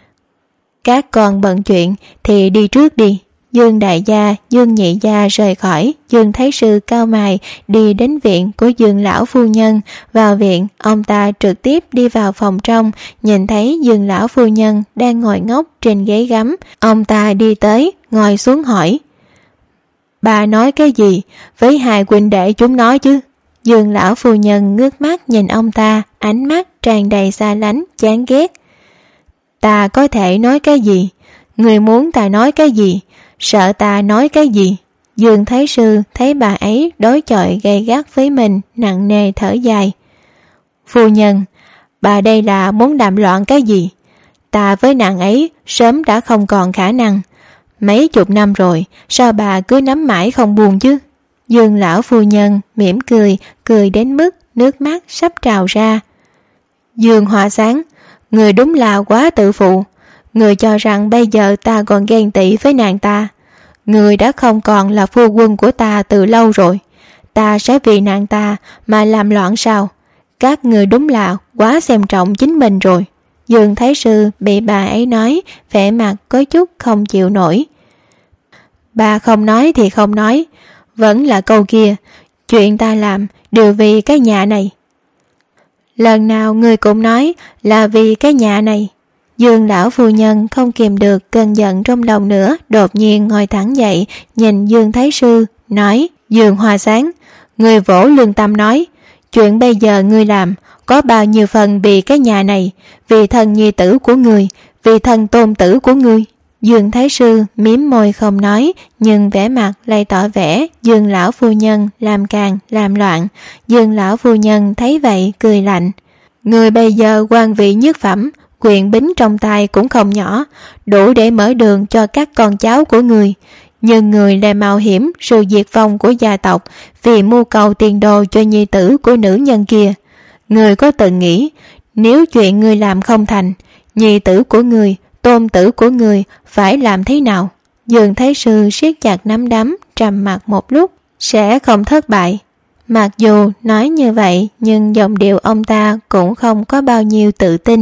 Các con bận chuyện thì đi trước đi. Dương đại gia, Dương nhị gia rời khỏi. Dương thái sư cau mày đi đến viện của Dương lão phu nhân. Vào viện, ông ta trực tiếp đi vào phòng trong, nhìn thấy Dương lão phu nhân đang ngồi ngốc trên ghế gấm. Ông ta đi tới, ngồi xuống hỏi: bà nói cái gì với hai huynh đệ chúng nói chứ? Dương lão phu nhân ngước mắt nhìn ông ta, ánh mắt tràn đầy xa lánh, chán ghét. Ta có thể nói cái gì? Người muốn ta nói cái gì? Sợ ta nói cái gì? Dương thái sư thấy bà ấy đối chọi gay gắt với mình, nặng nề thở dài. Phu nhân, bà đây là muốn đàm loạn cái gì? Ta với nàng ấy sớm đã không còn khả năng. Mấy chục năm rồi, sao bà cứ nắm mãi không buông chứ? Dương lão phu nhân mỉm cười, cười đến mức nước mắt sắp trào ra. Dương Hòa Sáng, người đúng là quá tự phụ. Người cho rằng bây giờ ta còn ghen tị với nàng ta. Người đã không còn là phu quân của ta từ lâu rồi. Ta sẽ vì nàng ta mà làm loạn sao? Các người đúng là quá xem trọng chính mình rồi. Dương Thái Sư bị bà ấy nói, vẻ mặt có chút không chịu nổi. Bà không nói thì không nói, vẫn là câu kia, chuyện ta làm đều vì cái nhà này. Lần nào người cũng nói là vì cái nhà này. Dương lão phu nhân không kìm được cơn giận trong lòng nữa, đột nhiên ngồi thẳng dậy, nhìn Dương Thái Sư, nói: Dương Hòa Sáng, người vỗ lương tâm nói, chuyện bây giờ ngươi làm có bao nhiêu phần vì cái nhà này, vì thân nhi tử của người, vì thân tôn tử của người. Dương Thái Sư mím môi không nói, nhưng vẻ mặt lại tỏ vẻ Dương lão phu nhân làm càng làm loạn. Dương lão phu nhân thấy vậy cười lạnh: người bây giờ quan vị nhất phẩm, quyền bính trong tay cũng không nhỏ, đủ để mở đường cho các con cháu của người. Nhưng người lại mạo hiểm sự diệt vong của gia tộc vì mưu cầu tiền đồ cho nhi tử của nữ nhân kia. Người có từng nghĩ, nếu chuyện người làm không thành, nhi tử của người, tôn tử của người phải làm thế nào? Dương Thái Sư siết chặt nắm đấm, trầm mặc một lúc, sẽ không thất bại. Mặc dù nói như vậy, nhưng giọng điệu ông ta cũng không có bao nhiêu tự tin.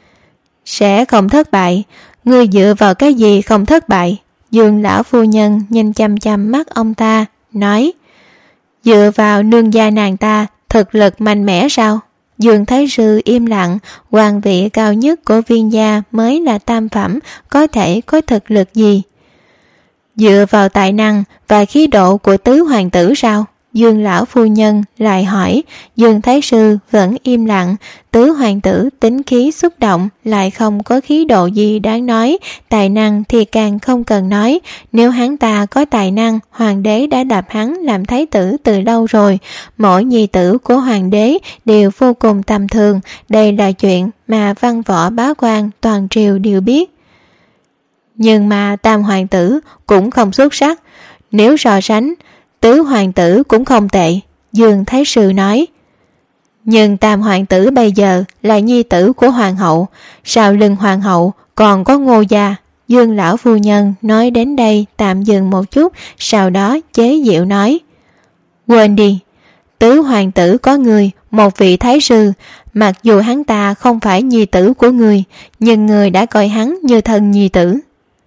Sẽ không thất bại? Ngươi dựa vào cái gì không thất bại? Dương lão phu nhân nhìn chăm chăm mắt ông ta, nói: dựa vào nương gia nàng ta thực lực mạnh mẽ sao? Dương Thái Sư im lặng, hoàng vị cao nhất của Viên gia mới là tam phẩm, có thể có thực lực gì? Dựa vào tài năng và khí độ của tứ hoàng tử sao? Dương lão phu nhân lại hỏi. Dương Thái Sư vẫn im lặng. Tứ hoàng tử tính khí xúc động, lại không có khí độ gì đáng nói, tài năng thì càng không cần nói. Nếu hắn ta có tài năng, hoàng đế đã đạp hắn làm thái tử từ lâu rồi. Mỗi nhi tử của hoàng đế đều vô cùng tầm thường, đây là chuyện mà văn võ bá quan toàn triều đều biết. Nhưng mà tam hoàng tử cũng không xuất sắc, nếu so sánh, tứ hoàng tử cũng không tệ. Dương Thái Sư nói. Nhưng tam hoàng tử bây giờ là nhi tử của hoàng hậu, sau lưng hoàng hậu còn có Ngô gia. Dương lão phu nhân nói đến đây tạm dừng một chút, sau đó chế giễu nói: quên đi, tứ hoàng tử có người, một vị thái sư, mặc dù hắn ta không phải nhi tử của người, nhưng người đã coi hắn như thân nhi tử.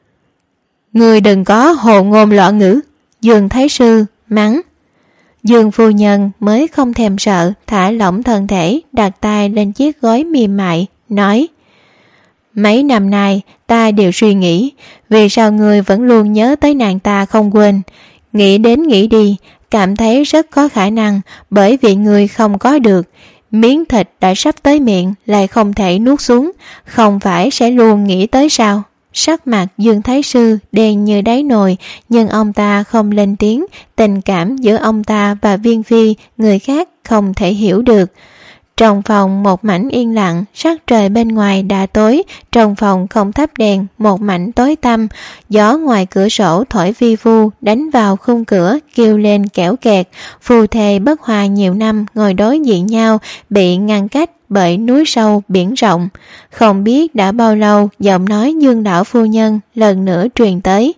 Người đừng có hồ ngôn loạn ngữ. Dương Thái Sư mắng. Dương phu nhân mới không thèm sợ, thả lỏng thân thể, đặt tay lên chiếc gối mềm mại, nói: mấy năm nay ta đều suy nghĩ, vì sao người vẫn luôn nhớ tới nàng ta không quên. Nghĩ đến nghĩ đi, cảm thấy rất có khả năng, bởi vì người không có được miếng thịt đã sắp tới miệng lại không thể nuốt xuống, không phải sẽ luôn nghĩ tới sao? Sắc mặt Dương Thái Sư đen như đáy nồi, nhưng ông ta không lên tiếng. Tình cảm giữa ông ta và Viên Phi người khác không thể hiểu được. Trong phòng một mảnh yên lặng, sắc trời bên ngoài đã tối, trong phòng không thắp đèn, một mảnh tối tăm. Gió ngoài cửa sổ thổi vi vu đánh vào khung cửa, kêu lên kẽo kẹt. Phu thề bất hòa nhiều năm ngồi đối diện nhau, bị ngăn cách bởi núi sâu biển rộng. Không biết đã bao lâu, giọng nói Dương lão phu nhân lần nữa truyền tới: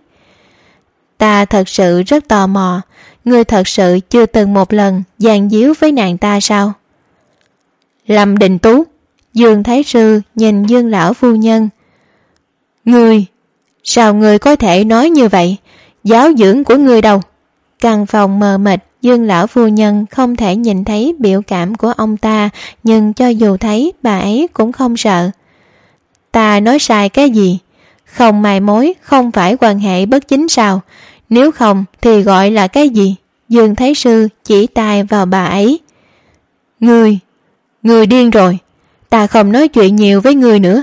ta thật sự rất tò mò, ngươi thật sự chưa từng một lần gian díu với nàng ta sao? Lâm Đình Tú. Dương Thái Sư nhìn Dương lão phu nhân: ngươi, sao ngươi có thể nói như vậy? Giáo dưỡng của ngươi đâu? Căn phòng mờ mịt, Dương lão phu nhân không thể nhìn thấy biểu cảm của ông ta, nhưng cho dù thấy, bà ấy cũng không sợ. Ta nói sai cái gì? Không mai mối không phải quan hệ bất chính sao? Nếu không thì gọi là cái gì? Dương Thái Sư chỉ tay vào bà ấy. Ngươi, ngươi điên rồi. Ta không nói chuyện nhiều với ngươi nữa.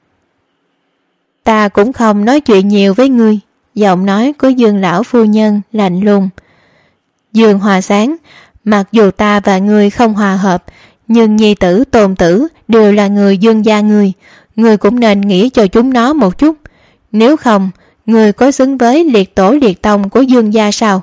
Ta cũng không nói chuyện nhiều với ngươi. Giọng nói của Dương lão phu nhân lạnh lùng. Dương Hòa Sáng, mặc dù ta và ngươi không hòa hợp, nhưng nhi tử tôn tử đều là người Dương gia ngươi. Ngươi cũng nên nghĩ cho chúng nó một chút. Nếu không, ngươi có xứng với liệt tổ liệt tông của Dương gia sao?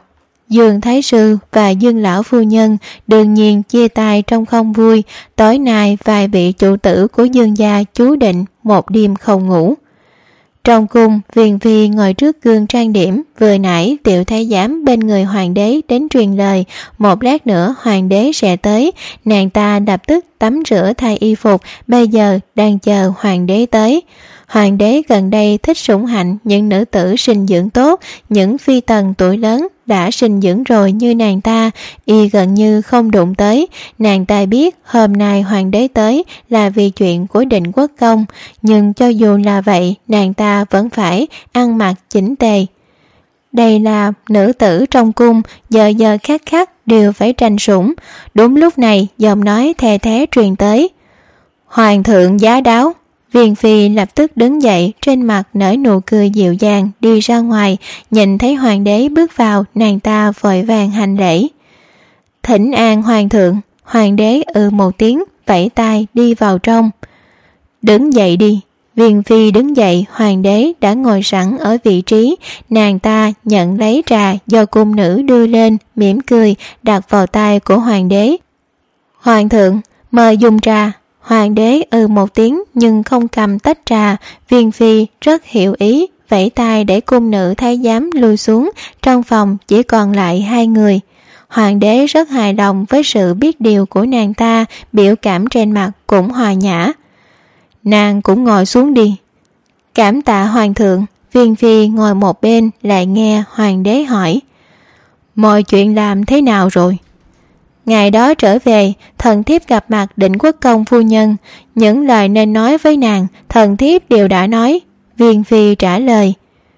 Dương Thái Sư và Dương Lão Phu Nhân đương nhiên chia tay trong không vui. Tối nay vài vị chủ tử của Dương gia chú định một đêm không ngủ. Trong cung, Viên Phi ngồi trước gương trang điểm. Vừa nãy tiểu thái giám bên người hoàng đế đến truyền lời, một lát nữa hoàng đế sẽ tới. Nàng ta lập tức tắm rửa thay y phục, bây giờ đang chờ hoàng đế tới. Hoàng đế gần đây thích sủng hạnh những nữ tử sinh dưỡng tốt, những phi tần tuổi lớn đã sinh dưỡng rồi như nàng ta, y gần như không đụng tới. Nàng ta biết hôm nay hoàng đế tới là vì chuyện của Định Quốc công, nhưng cho dù là vậy, nàng ta vẫn phải ăn mặc chỉnh tề. Đây là nữ tử trong cung, giờ giờ khắc khắc đều phải tranh sủng. Đúng lúc này, giọng nói the thé truyền tới. Hoàng thượng giá đáo. Viên Phi lập tức đứng dậy, trên mặt nở nụ cười dịu dàng, đi ra ngoài. Nhìn thấy hoàng đế bước vào, nàng ta vội vàng hành lễ. Thỉnh an hoàng thượng. Hoàng đế ừ một tiếng, vẫy tay đi vào trong. Đứng dậy đi. Viên Phi đứng dậy, hoàng đế đã ngồi sẵn ở vị trí. Nàng ta nhận lấy trà do cung nữ đưa lên, mỉm cười đặt vào tay của hoàng đế. Hoàng thượng, mời dùng trà. Hoàng đế ừ một tiếng nhưng không cầm tách trà. Viên Phi rất hiểu ý, vẫy tay để cung nữ thái giám lui xuống. Trong phòng chỉ còn lại hai người. Hoàng đế rất hài lòng với sự biết điều của nàng ta, biểu cảm trên mặt cũng hòa nhã. Nàng cũng ngồi xuống đi. Cảm tạ hoàng thượng. Viên Phi ngồi một bên lại nghe hoàng đế hỏi. Mọi chuyện làm thế nào rồi? Ngày đó trở về, thần thiếp gặp mặt Định Quốc công phu nhân. Những lời nên nói với nàng, thần thiếp đều đã nói. Viên Phi trả lời.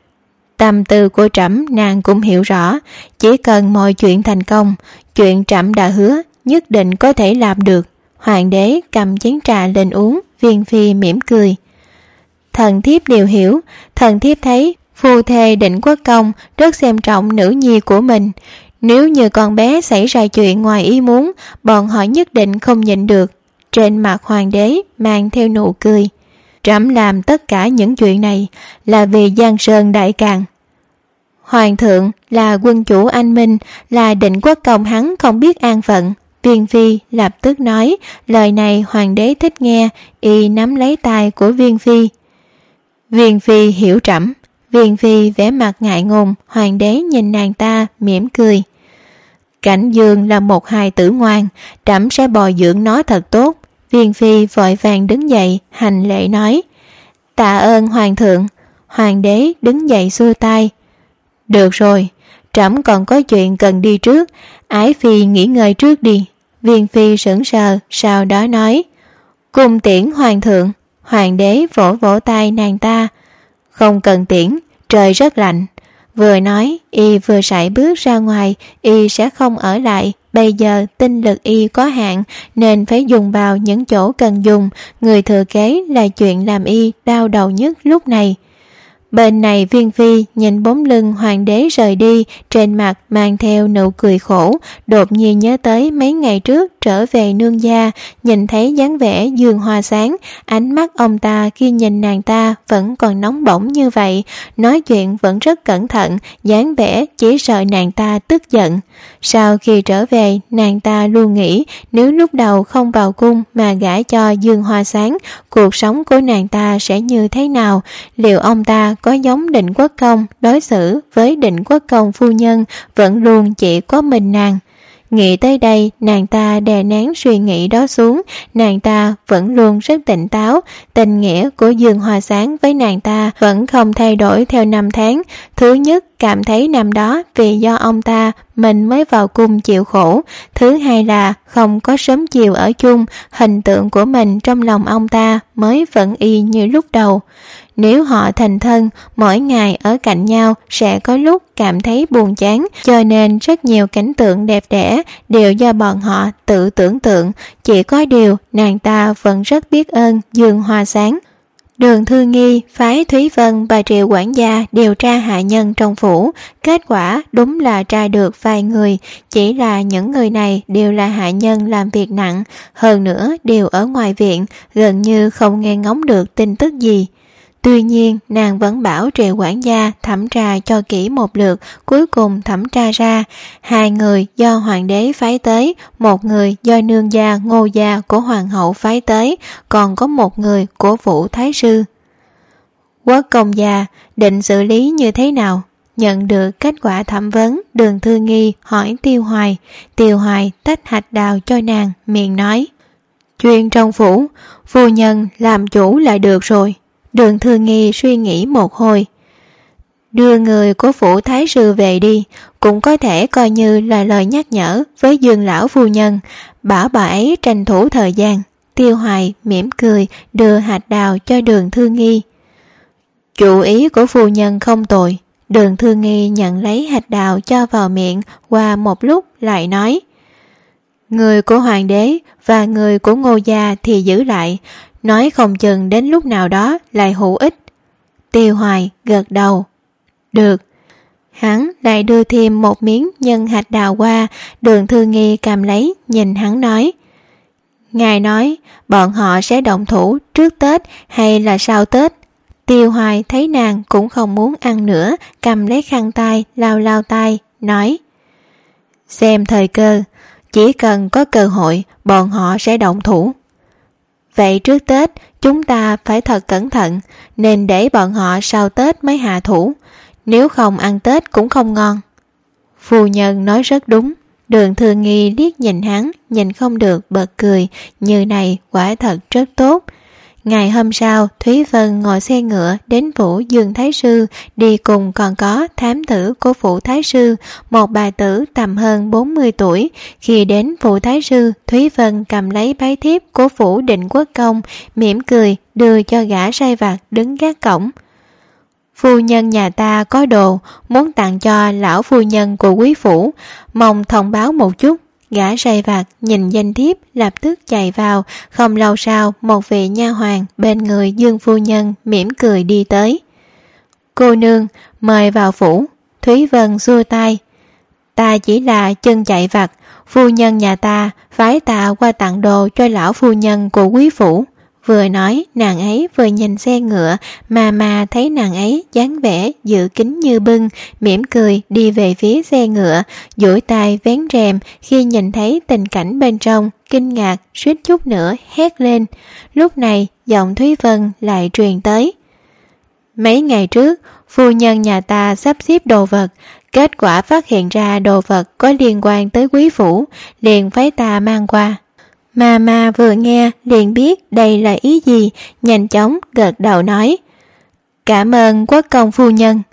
Tâm tư của trẫm nàng cũng hiểu rõ. Chỉ cần mọi chuyện thành công, chuyện trẫm đã hứa nhất định có thể làm được. Hoàng đế cầm chén trà lên uống. Viên Phi mỉm cười. Thần thiếp đều hiểu. Thần thiếp thấy phu thê Định Quốc công rất xem trọng nữ nhi của mình. Nếu như con bé xảy ra chuyện ngoài ý muốn, bọn họ nhất định không nhịn được. Trên mặt hoàng đế mang theo nụ cười. Trẫm làm tất cả những chuyện này là vì Giang Sơn đại càn. Hoàng thượng là quân chủ anh minh, là Định Quốc công hắn không biết an phận. Viên Phi lập tức nói. Lời này hoàng đế thích nghe, y nắm lấy tay của Viên Phi. Viên Phi hiểu trẫm. Viên Phi vẻ mặt ngại ngùng. Hoàng đế nhìn nàng ta mỉm cười. Cảnh Dương là một hài tử ngoan, trẫm sẽ bồi dưỡng nó thật tốt. Viên Phi vội vàng đứng dậy hành lễ nói. Tạ ơn hoàng thượng. Hoàng đế đứng dậy xua tay. Được rồi, trẫm còn có chuyện cần đi trước. Ái Phi nghỉ ngơi trước đi. Viên Phi sững sờ, sau đó nói. Cung tiễn hoàng thượng. Hoàng đế vỗ vỗ tay nàng ta. Không cần tiễn, trời rất lạnh. Vừa nói, y vừa sải bước ra ngoài. Y sẽ không ở lại. Bây giờ tinh lực y có hạn, nên phải dùng vào những chỗ cần dùng. Người thừa kế là chuyện làm y đau đầu nhất lúc này. Bên này Viên Phi nhìn bóng lưng hoàng đế rời đi, trên mặt mang theo nụ cười khổ. Đột nhiên nhớ tới mấy ngày trước trở về nương gia, nhìn thấy dáng vẻ dương hoa sáng. Ánh mắt ông ta khi nhìn nàng ta vẫn còn nóng bỏng như vậy, nói chuyện vẫn rất cẩn thận, dáng vẻ chỉ sợ nàng ta tức giận. Sau khi trở về, nàng ta luôn nghĩ nếu lúc đầu không vào cung mà gả cho Dương Hoa Sáng, cuộc sống của nàng ta sẽ như thế nào? Liệu ông ta có giống Định Quốc công đối xử với Định Quốc công phu nhân vẫn luôn chỉ có mình nàng? Nghĩ tới đây, nàng ta đè nén suy nghĩ đó xuống. Nàng ta vẫn luôn rất tỉnh táo. Tình nghĩa của Dương Hoa Sáng với nàng ta vẫn không thay đổi theo năm tháng. Thứ nhất, cảm thấy năm đó vì do ông ta mình mới vào cung chịu khổ. Thứ hai là không có sớm chiều ở chung, hình tượng của mình trong lòng ông ta mới vẫn y như lúc đầu. Nếu họ thành thân, mỗi ngày ở cạnh nhau sẽ có lúc cảm thấy buồn chán, cho nên rất nhiều cảnh tượng đẹp đẽ đều do bọn họ tự tưởng tượng. Chỉ có điều nàng ta vẫn rất biết ơn Dương Hoa Sáng. Đường Thư Nghi phái Thúy Vân và Triệu quản gia điều tra hạ nhân trong phủ. Kết quả đúng là tra được vài người, chỉ là những người này đều là hạ nhân làm việc nặng, hơn nữa đều ở ngoài viện, gần như không nghe ngóng được tin tức gì. Tuy nhiên nàng vẫn bảo Triệu quản gia thẩm tra cho kỹ một lượt, cuối cùng thẩm tra ra hai người do hoàng đế phái tới, một người do nương gia Ngô gia của hoàng hậu phái tới, còn có một người của Vũ Thái sư. Quốc công gia định xử lý như thế nào? Nhận được kết quả thẩm vấn, Đường Thư Nghi hỏi Tiêu Hoài. Tiêu Hoài tách hạch đào cho nàng, miệng nói: chuyện trong phủ, phu nhân làm chủ lại được rồi. Đường Thư Nghi suy nghĩ một hồi. Đưa người của phủ thái sư về đi, cũng có thể coi như là lời nhắc nhở với Dương lão phu nhân, bảo bà ấy tranh thủ thời gian. Tiêu Hoài mỉm cười đưa hạt đào cho Đường Thư Nghi. Chủ ý của phu nhân không tồi. Đường Thư Nghi nhận lấy hạt đào cho vào miệng, qua một lúc lại nói: người của hoàng đế và người của Ngô gia thì giữ lại, nói không chừng đến lúc nào đó lại hữu ích. Tiêu Hoài gật đầu. Được. Hắn lại đưa thêm một miếng nhân hạt đào qua. Đường Thư Nghi cầm lấy, nhìn hắn nói: ngài nói bọn họ sẽ động thủ trước Tết hay là sau Tết? Tiêu Hoài thấy nàng cũng không muốn ăn nữa, cầm lấy khăn tay lau lau tay, nói: xem thời cơ, chỉ cần có cơ hội bọn họ sẽ động thủ. Vậy trước Tết chúng ta phải thật cẩn thận, nên để bọn họ sau Tết mới hạ thủ, nếu không ăn Tết cũng không ngon. Phu nhân nói rất đúng. Đường Thư Nghi liếc nhìn hắn, nhìn không được bật cười, như này quả thật rất tốt. Ngày hôm sau, Thúy Vân ngồi xe ngựa đến phủ Dương Thái sư, đi cùng còn có thám tử của phủ Thái sư, một bà tử tầm hơn bốn mươi tuổi. Khi đến phủ Thái sư, Thúy Vân cầm lấy bái thiếp của phủ Định Quốc công, mỉm cười đưa cho gã sai vặt đứng gác cổng. Phu nhân nhà ta có đồ muốn tặng cho lão phu nhân của quý phủ, mong thông báo một chút. Gã sai vặt nhìn danh thiếp lập tức chạy vào. Không lâu sau, một vị nha hoàn bên người Dương phu nhân mỉm cười đi tới. Cô nương mời vào phủ. Thúy Vân xua tay: ta chỉ là chân chạy vặt, phu nhân nhà ta phái ta qua tặng đồ cho lão phu nhân của quý phủ. Vừa nói nàng ấy vừa nhìn xe ngựa, mà mà thấy nàng ấy dáng vẻ dự kính như bưng, mỉm cười đi về phía xe ngựa, duỗi tay vén rèm. Khi nhìn thấy tình cảnh bên trong, kinh ngạc suýt chút nữa hét lên. Lúc này giọng Thúy Vân lại truyền tới: mấy ngày trước phu nhân nhà ta sắp xếp đồ vật, kết quả phát hiện ra đồ vật có liên quan tới quý phủ, liền phái ta mang qua. Mà mà vừa nghe liền biết đây là ý gì, nhanh chóng gật đầu nói: cảm ơn quốc công phu nhân.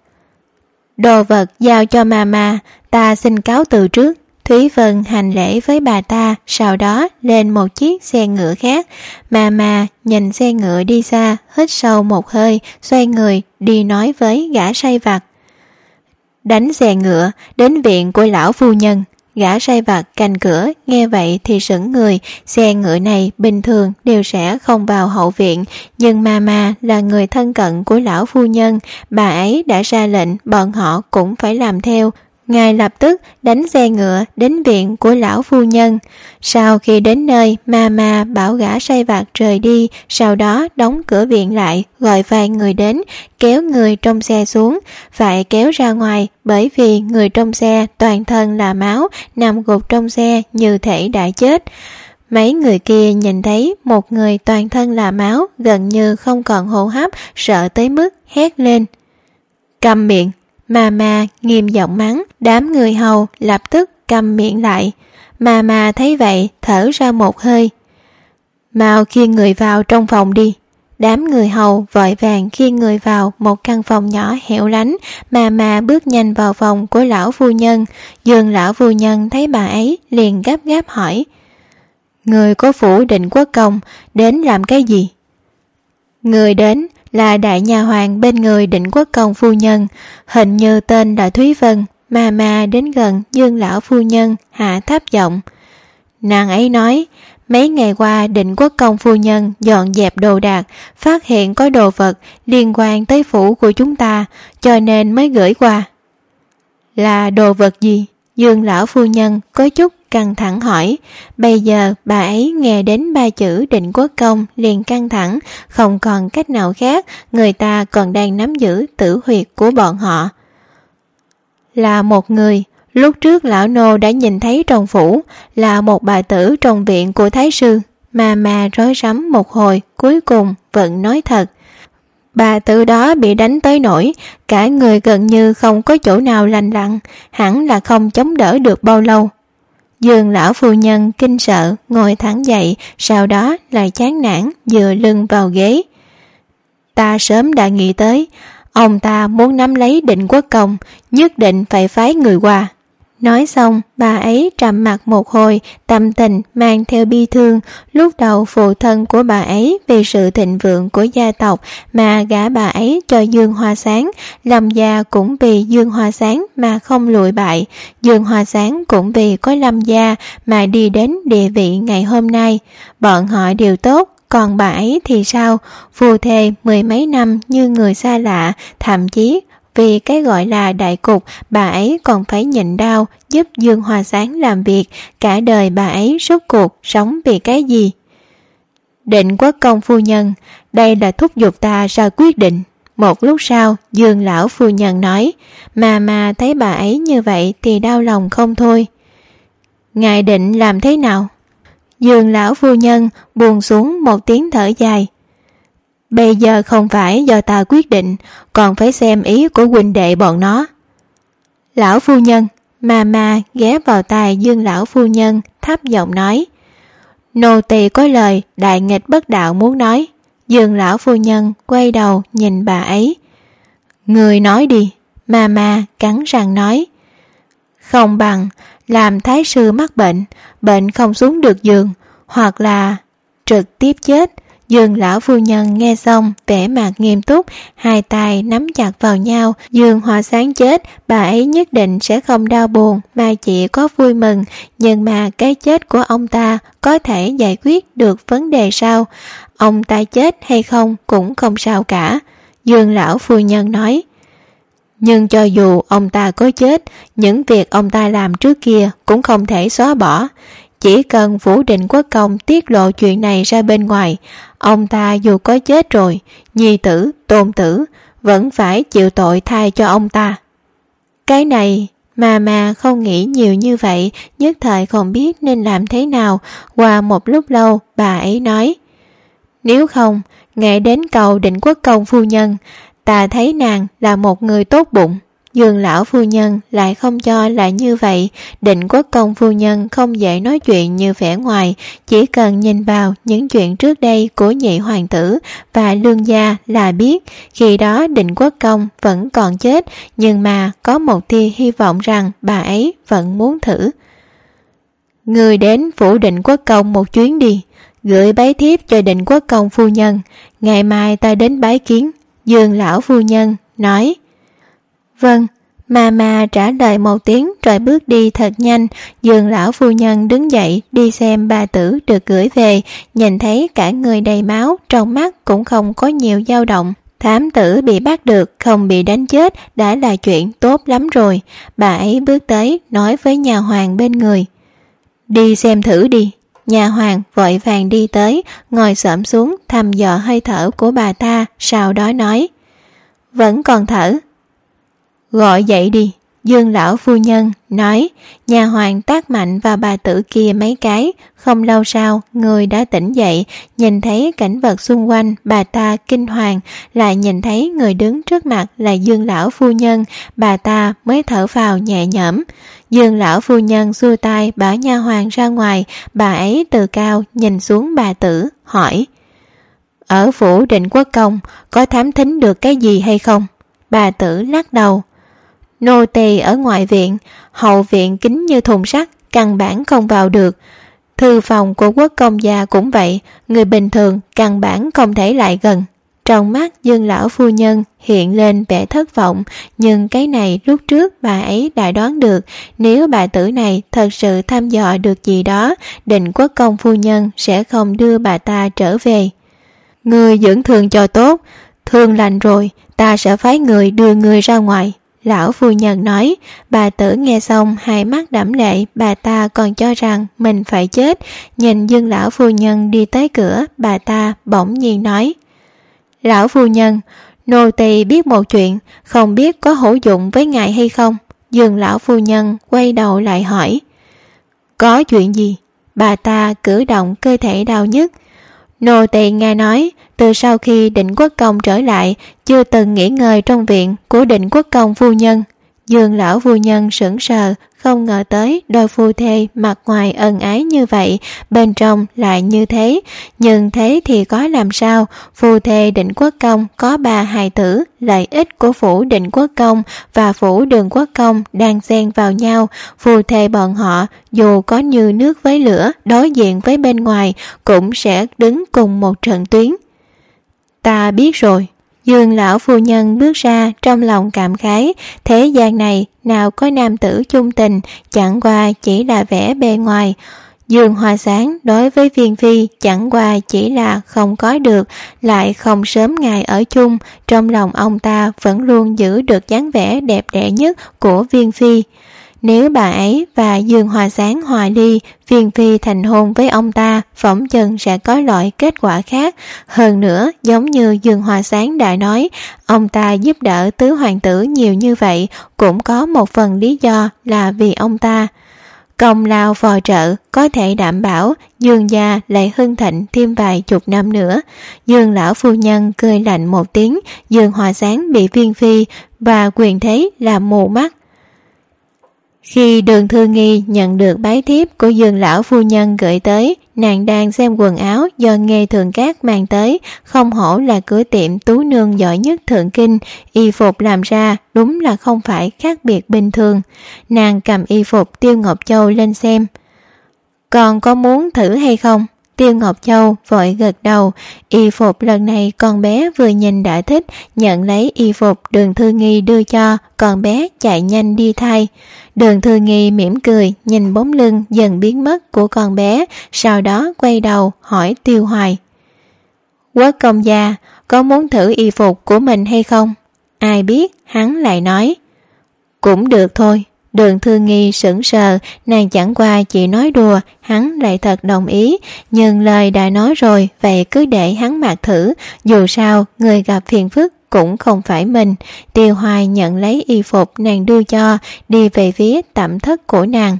Đồ vật giao cho mà mà, ta xin cáo từ trước. Thúy Vân hành lễ với bà ta, sau đó lên một chiếc xe ngựa khác. Mà mà nhìn xe ngựa đi xa, hít sâu một hơi, xoay người đi nói với gã sai vặt: đánh xe ngựa đến viện của lão phu nhân. Gã sai vặt canh cửa nghe vậy thì sững người. Xe ngựa này bình thường đều sẽ không vào hậu viện, nhưng Mama là người thân cận của lão phu nhân, bà ấy đã ra lệnh bọn họ cũng phải làm theo. Ngài lập tức đánh xe ngựa đến viện của lão phu nhân. Sau khi đến nơi, Mama bảo gã sai vặt rời đi, sau đó đóng cửa viện lại, gọi vài người đến, kéo người trong xe xuống. Phải kéo ra ngoài bởi vì người trong xe toàn thân là máu, nằm gục trong xe như thể đã chết. Mấy người kia nhìn thấy một người toàn thân là máu, gần như không còn hô hấp, sợ tới mức hét lên: câm miệng! Mama nghiêm giọng mắng. Đám người hầu lập tức câm miệng lại. Mama thấy vậy thở ra một hơi: mau khiêng người vào trong phòng đi. Đám người hầu vội vàng khiêng người vào một căn phòng nhỏ hẻo lánh. Mama bước nhanh vào phòng của lão phu nhân. Dương lão phu nhân thấy bà ấy liền gấp gáp hỏi: người có phủ Định Quốc công đến làm cái gì? Người đến là đại nha hoàn bên người Định Quốc công phu nhân, hình như tên là Thúy Vân. Mama đến gần Dương lão phu nhân, hạ thấp giọng: nàng ấy nói mấy ngày qua Định Quốc công phu nhân dọn dẹp đồ đạc, phát hiện có đồ vật liên quan tới phủ của chúng ta, cho nên mới gửi qua. Là đồ vật gì? Dương lão phu nhân có chút căng thẳng hỏi. Bây giờ bà ấy nghe đến ba chữ Định Quốc Công liền căng thẳng, không còn cách nào khác, người ta còn đang nắm giữ tử huyệt của bọn họ. Là một người, lúc trước lão nô đã nhìn thấy trong phủ, là một bà tử trong viện của Thái sư. Mà mà rối rắm một hồi, cuối cùng vẫn nói thật. Bà tử đó bị đánh tới nỗi cả người gần như không có chỗ nào lành lặn, hẳn là không chống đỡ được bao lâu. Dương lão phu nhân kinh sợ ngồi thẳng dậy, sau đó lại chán nản dựa lưng vào ghế. Ta sớm đã nghĩ tới, ông ta muốn nắm lấy Định Quốc Công, nhất định phải phái người qua. Nói xong, bà ấy trầm mặc một hồi, tâm tình mang theo bi thương. Lúc đầu phụ thân của bà ấy vì sự thịnh vượng của gia tộc mà gả bà ấy cho Dương Hoa Sáng. Lâm gia cũng vì Dương Hoa Sáng mà không lụi bại. Dương Hoa Sáng cũng vì có Lâm gia mà đi đến địa vị ngày hôm nay. Bọn họ đều tốt, còn bà ấy thì sao? Phù thề mười mấy năm như người xa lạ, thậm chí vì cái gọi là đại cục, bà ấy còn phải nhịn đau giúp Dương Hoa Sáng làm việc. Cả đời bà ấy rốt cuộc sống vì cái gì? Định Quốc Công phu nhân, đây là thúc giục ta ra quyết định. Một lúc sau, Dương lão phu nhân nói, mà mà thấy bà ấy như vậy thì đau lòng không thôi. Ngài định làm thế nào? Dương lão phu nhân buông xuống một tiếng thở dài. Bây giờ không phải do ta quyết định, còn phải xem ý của huynh đệ bọn nó. Lão phu nhân, mà mà ghé vào tai Dương lão phu nhân, thấp giọng nói. Nô tỳ có lời đại nghịch bất đạo muốn nói. Dương lão phu nhân quay đầu nhìn bà ấy. Người nói đi, mà mà cắn răng nói. Không bằng làm thái sư mắc bệnh, bệnh không xuống được giường, hoặc là trực tiếp chết. Dương lão phu nhân nghe xong vẻ mặt nghiêm túc, hai tay nắm chặt vào nhau. Dương Hoa Sáng chết, bà ấy nhất định sẽ không đau buồn mà chỉ có vui mừng. Nhưng mà cái chết của ông ta có thể giải quyết được vấn đề sao? Ông ta chết hay không cũng không sao cả. Dương lão phu nhân nói. Nhưng cho dù ông ta có chết, những việc ông ta làm trước kia cũng không thể xóa bỏ. Chỉ cần phủ Định Quốc Công tiết lộ chuyện này ra bên ngoài, ông ta dù có chết rồi, nhi tử, tôn tử vẫn phải chịu tội thay cho ông ta. Cái này mà mà không nghĩ nhiều như vậy, nhất thời không biết nên làm thế nào. Qua một lúc lâu, bà ấy nói, nếu không, ngày đến cầu Định Quốc Công phu nhân, ta thấy nàng là một người tốt bụng. Dương lão phu nhân lại không cho là như vậy. Định Quốc Công phu nhân không dễ nói chuyện như vẻ ngoài, chỉ cần nhìn vào những chuyện trước đây của nhị hoàng tử và lương gia là biết. Khi đó Định Quốc Công vẫn còn chết, nhưng mà có một tia hy vọng rằng bà ấy vẫn muốn thử. Người đến phủ Định Quốc Công một chuyến đi, gửi bái thiếp cho Định Quốc Công phu nhân, ngày mai ta đến bái kiến. Dương lão phu nhân nói. Vâng, mà mà trả lời một tiếng rồi bước đi thật nhanh. Dương lão phu nhân đứng dậy đi xem bà tử được gửi về, nhìn thấy cả người đầy máu, trong mắt cũng không có nhiều dao động. Thám tử bị bắt được, không bị đánh chết đã là chuyện tốt lắm rồi. Bà ấy bước tới nói với nhà hoàng bên người. Đi xem thử đi. Nhà hoàng vội vàng đi tới, ngồi xổm xuống thăm dò hơi thở của bà ta, sau đó nói. Vẫn còn thở. Gọi dậy đi. Dương lão phu nhân nói. Nhà hoàng tát mạnh vào bà tử kia mấy cái. Không lâu sau, người đã tỉnh dậy, nhìn thấy cảnh vật xung quanh, bà ta kinh hoàng, lại nhìn thấy người đứng trước mặt là Dương lão phu nhân, bà ta mới thở vào nhẹ nhõm. Dương lão phu nhân xua tay bảo nha hoàng ra ngoài, bà ấy từ cao nhìn xuống bà tử, hỏi. Ở phủ Định Quốc Công có thám thính được cái gì hay không? Bà tử lắc đầu. Nô tỳ ở ngoại viện, hậu viện kín như thùng sắt, căn bản không vào được. Thư phòng của quốc công gia cũng vậy, người bình thường căn bản không thể lại gần. Trong mắt Dương lão phu nhân hiện lên vẻ thất vọng, nhưng cái này lúc trước bà ấy đã đoán được. Nếu bà tử này thật sự thăm dò được gì đó, Định Quốc Công phu nhân sẽ không đưa bà ta trở về. Người dưỡng thương cho tốt, thương lành rồi, ta sẽ phái người đưa người ra ngoài. lão phu nhân nói. Bà tử nghe xong hai mắt đẫm lệ, bà ta còn cho rằng mình phải chết. Nhìn Dương lão phu nhân đi tới cửa, bà ta bỗng nhiên nói: Lão phu nhân, nô tỳ biết một chuyện, không biết có hữu dụng với ngài hay không? Dương lão phu nhân quay đầu lại hỏi: Có chuyện gì? Bà ta cử động cơ thể đau nhức. Nô tỳ nghe nói từ sau khi Định Quốc Công trở lại chưa từng nghỉ ngơi trong viện của Định Quốc Công phu nhân. Dương lão phu nhân sững sờ, không ngờ tới đôi phu thê mặt ngoài ân ái như vậy, bên trong lại như thế. Nhưng thế thì có làm sao? Phu thê Định Quốc Công có ba hài tử, lợi ích của phủ Định Quốc Công và phủ Đường Quốc Công đang xen vào nhau. Phu thê bọn họ dù có như nước với lửa đối diện với bên ngoài cũng sẽ đứng cùng một trận tuyến. Ta biết rồi. Dương lão phu nhân bước ra, trong lòng cảm khái, thế gian này nào có nam tử chung tình, chẳng qua chỉ là vẻ bề ngoài. Dương Hoa Sáng đối với Viên Phi chẳng qua chỉ là không có được, lại không sớm ngày ở chung, trong lòng ông ta vẫn luôn giữ được dáng vẻ đẹp đẽ nhất của Viên Phi. Nếu bà ấy và Dương Hoa Sáng hòa ly, Viên Phi thành hôn với ông ta, phỏng chừng sẽ có loại kết quả khác. Hơn nữa, giống như Dương Hoa Sáng đã nói, ông ta giúp đỡ tứ hoàng tử nhiều như vậy, cũng có một phần lý do là vì ông ta. Công lao phò trợ có thể đảm bảo Dương gia lại hưng thịnh thêm vài chục năm nữa. Dương lão phu nhân cười lạnh một tiếng. Dương Hoa Sáng bị Viên Phi và quyền thế làm mù mắt. Khi Đường Thư Nghi nhận được bái thiếp của Dương lão phu nhân gửi tới, nàng đang xem quần áo do Nghê Thường Cát mang tới, không hổ là cửa tiệm tú nương giỏi nhất thượng kinh, y phục làm ra đúng là không phải khác biệt bình thường. Nàng cầm y phục Tiêu Ngọc Châu lên xem. Còn có muốn thử hay không? Tiêu Ngọc Châu vội gật đầu. Y phục lần này con bé vừa nhìn đã thích, nhận lấy y phục Đường Thư Nghi đưa cho, con bé chạy nhanh đi thay. Đường Thư Nghi mỉm cười nhìn bóng lưng dần biến mất của con bé, sau đó quay đầu hỏi Tiêu Hoài: Quốc công gia có muốn thử y phục của mình hay không? Ai biết hắn lại nói: Cũng được thôi. Đường Thư Nghi sững sờ, nàng chẳng qua chỉ nói đùa, hắn lại thật đồng ý, nhưng lời đã nói rồi, vậy cứ để hắn mặc thử, dù sao người gặp phiền phức cũng không phải mình. Tiêu Hoài nhận lấy y phục nàng đưa cho, đi về phía tẩm thất của nàng.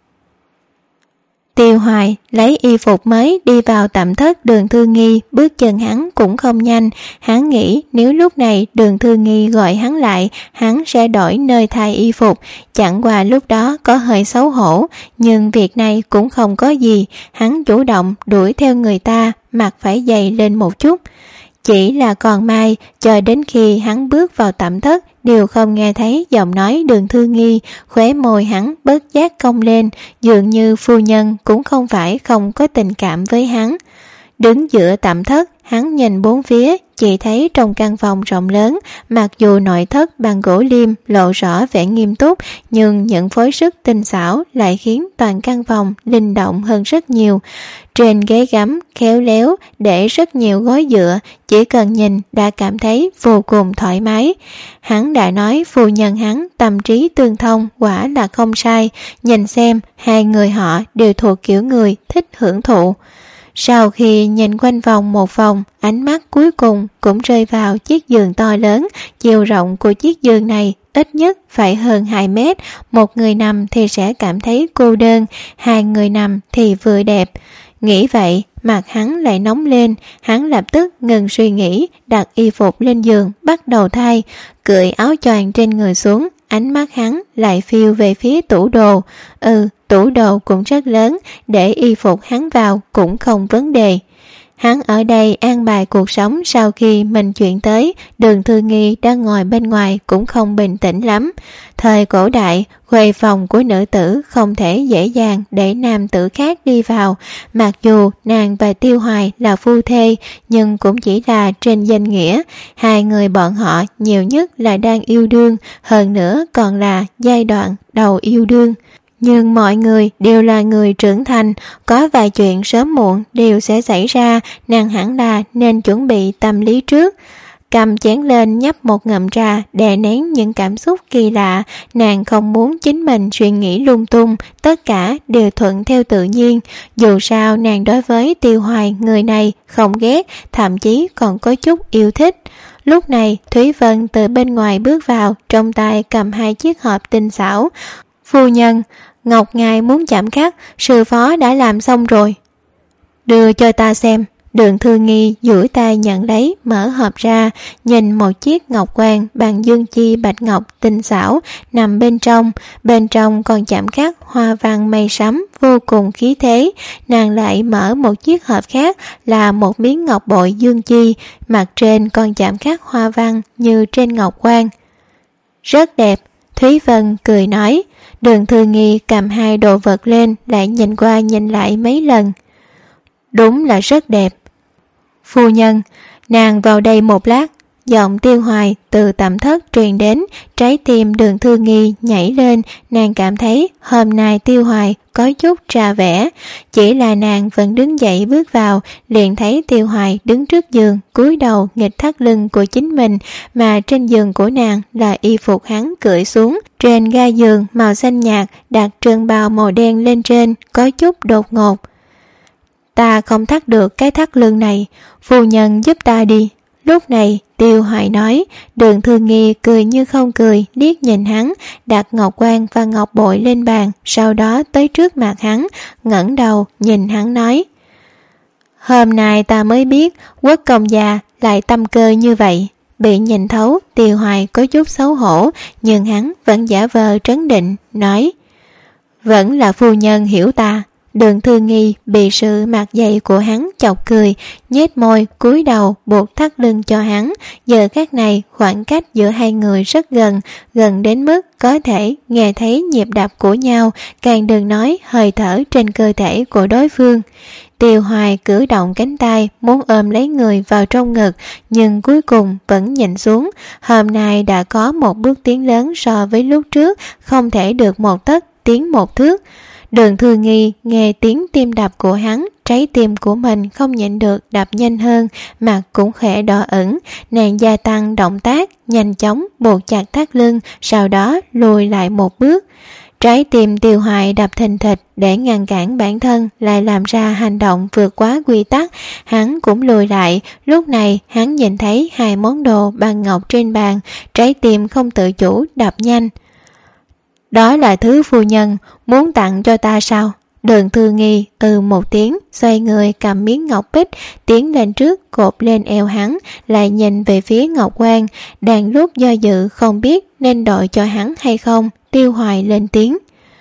Tiêu Hoài lấy y phục mới đi vào tẩm thất Đường Thư Nghi, bước chân hắn cũng không nhanh. Hắn nghĩ nếu lúc này Đường Thư Nghi gọi hắn lại, hắn sẽ đổi nơi thay y phục, chẳng qua lúc đó có hơi xấu hổ, nhưng việc này cũng không có gì. Hắn chủ động đuổi theo người ta, mặc phải dày lên một chút. Chỉ là còn mai, chờ đến khi hắn bước vào tẩm thất, đều không nghe thấy giọng nói Đường Thư Nghi, khóe môi hắn bớt giác cong lên, dường như phu nhân cũng không phải không có tình cảm với hắn. Đứng giữa tẩm thất, hắn nhìn bốn phía, chỉ thấy trong căn phòng rộng lớn, mặc dù nội thất bằng gỗ liêm lộ rõ vẻ nghiêm túc, nhưng những phối sức tinh xảo lại khiến toàn căn phòng linh động hơn rất nhiều. Trên ghế gắm khéo léo để rất nhiều gối dựa, chỉ cần nhìn đã cảm thấy vô cùng thoải mái. Hắn đã nói phu nhân hắn tâm trí tương thông, quả là không sai. Nhìn xem, hai người họ đều thuộc kiểu người thích hưởng thụ. Sau khi nhìn quanh vòng một vòng, ánh mắt cuối cùng cũng rơi vào chiếc giường to lớn. Chiều rộng của chiếc giường này ít nhất phải hơn hai mét. Một người nằm thì sẽ cảm thấy cô đơn, hai người nằm thì vừa đẹp. Nghĩ vậy, mặt hắn lại nóng lên. Hắn lập tức ngừng suy nghĩ, đặt y phục lên giường, bắt đầu thay, cởi áo choàng trên người xuống. Ánh mắt hắn lại phiêu về phía tủ đồ. Ừ, tủ đồ cũng rất lớn, để y phục hắn vào cũng không vấn đề. Hắn ở đây an bài cuộc sống sau khi mình chuyển tới. Đường Thư Nghi đang ngồi bên ngoài cũng không bình tĩnh lắm. Thời cổ đại, khuê phòng của nữ tử không thể dễ dàng để nam tử khác đi vào. Mặc dù nàng và Tiêu Hoài là phu thê, nhưng cũng chỉ là trên danh nghĩa. Hai người bọn họ nhiều nhất là đang yêu đương, hơn nữa còn là giai đoạn đầu yêu đương. Nhưng mọi người đều là người trưởng thành, có vài chuyện sớm muộn đều sẽ xảy ra, nàng hẳn là nên chuẩn bị tâm lý trước. cầm chén lên nhấp một ngụm trà, đè nén những cảm xúc kỳ lạ. Nàng không muốn chính mình suy nghĩ lung tung, tất cả đều thuận theo tự nhiên. Dù sao nàng đối với Tiêu Hoài người này không ghét, thậm chí còn có chút yêu thích. Lúc này Thúy Vân từ bên ngoài bước vào, trong tay cầm hai chiếc hộp tinh xảo. Phu nhân, ngọc ngài muốn chạm khắc, sư phó đã làm xong rồi. Đưa cho ta xem. Đường Thư Nghi duỗi tay nhận lấy, mở hộp ra, nhìn một chiếc ngọc quan bằng dương chi bạch ngọc tinh xảo nằm bên trong. Bên trong còn chạm khắc hoa văn mây sắm, vô cùng khí thế. Nàng lại mở một chiếc hộp khác, là một miếng ngọc bội dương chi, mặt trên còn chạm khắc hoa văn như trên ngọc quan. Rất đẹp, Thúy Vân cười nói. Đường Thư Nghi cầm hai đồ vật lên, lại nhìn qua nhìn lại mấy lần. Đúng là rất đẹp. Phu nhân, nàng vào đây một lát. Giọng Tiêu Hoài từ tẩm thất truyền đến, trái tim Đường Thư Nghi nhảy lên. Nàng cảm thấy hôm nay Tiêu Hoài có chút trà vẽ. Chỉ là nàng vẫn đứng dậy bước vào, liền thấy Tiêu Hoài đứng trước giường, cúi đầu nghịch thắt lưng của chính mình, mà trên giường của nàng là y phục hắn cởi xuống. Trên ga giường màu xanh nhạt đặt trơn bào màu đen lên trên, có chút đột ngột. Ta không thắt được cái thắt lưng này, phu nhân giúp ta đi. Lúc này Tiêu Hoài nói. Đường Thư Nghi cười như không cười, liếc nhìn hắn, đặt ngọc quan và ngọc bội lên bàn, sau đó tới trước mặt hắn, ngẩng đầu nhìn hắn nói. Hôm nay ta mới biết Quốc công gia lại tâm cơ như vậy. Bị nhìn thấu, Tiêu Hoài có chút xấu hổ, nhưng hắn vẫn giả vờ trấn định, nói. Vẫn là phu nhân hiểu ta. Đường Thư Nghi bị sự mặt dày của hắn chọc cười, nhếch môi cúi đầu buộc thắt lưng cho hắn. Giờ khắc này khoảng cách giữa hai người rất gần, gần đến mức có thể nghe thấy nhịp đập của nhau, càng đừng nói hơi thở trên cơ thể của đối phương. Tiêu Hoài cử động cánh tay muốn ôm lấy người vào trong ngực, nhưng cuối cùng vẫn nhìn xuống. Hôm nay đã có một bước tiến lớn so với lúc trước, không thể được một tấc tiến một thước. Đường Thư Nghi nghe tiếng tim đập của hắn, trái tim của mình không nhịn được đập nhanh hơn, mặt cũng khẽ đỏ ửng. Nàng gia tăng động tác, nhanh chóng buộc chặt thắt lưng, sau đó lùi lại một bước. Trái tim Tiêu Hoài đập thình thịch, để ngăn cản bản thân lại làm ra hành động vượt quá quy tắc. Hắn cũng lùi lại. Lúc này hắn nhìn thấy hai món đồ bằng ngọc trên bàn, trái tim không tự chủ đập nhanh. Đó là thứ phu nhân muốn tặng cho ta sao? Đường Thư Nghi ừ một tiếng, xoay người cầm miếng ngọc bích, tiến lên trước cột lên eo hắn, lại nhìn về phía ngọc quan. Đang lúc do dự không biết nên đội cho hắn hay không, Tiêu Hoài lên tiếng.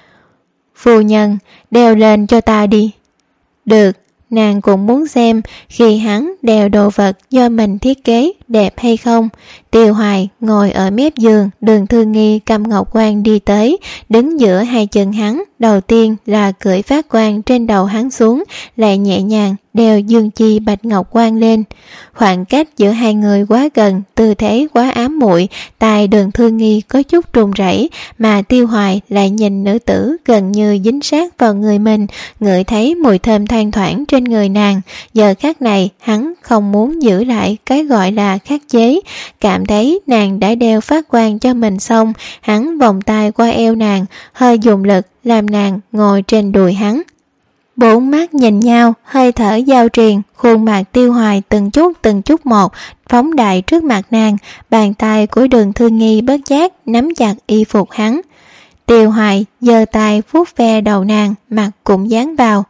Phu nhân, đeo lên cho ta đi. Được. Nàng cũng muốn xem khi hắn đeo đồ vật do mình thiết kế đẹp hay không. Tiêu Hoài ngồi ở mép giường, Đường Thư Nghi cầm ngọc quan đi tới, đứng giữa hai chân hắn. Đầu tiên là cởi phát quan trên đầu hắn xuống, lại nhẹ nhàng đeo dương chi bạch ngọc quan lên. Khoảng cách giữa hai người quá gần, tư thế quá ám muội, tai Đường Thư Nghi có chút run rẩy, mà Tiêu Hoài lại nhìn nữ tử gần như dính sát vào người mình, ngửi thấy mùi thơm thoang thoảng trên người nàng. Giờ khắc này hắn không muốn giữ lại cái gọi là khắc chế. Cảm thấy nàng đã đeo phát quan cho mình xong, hắn vòng tay qua eo nàng, hơi dùng lực làm nàng ngồi trên đùi hắn. Bốn mắt nhìn nhau, hơi thở giao truyền, khuôn mặt Tiêu Hoài từng chút từng chút một phóng đại trước mặt nàng. Bàn tay của Đường Thư Nghi bất giác nắm chặt y phục hắn. Tiêu Hoài giơ tay vuốt ve đầu nàng, mặt cũng dán vào.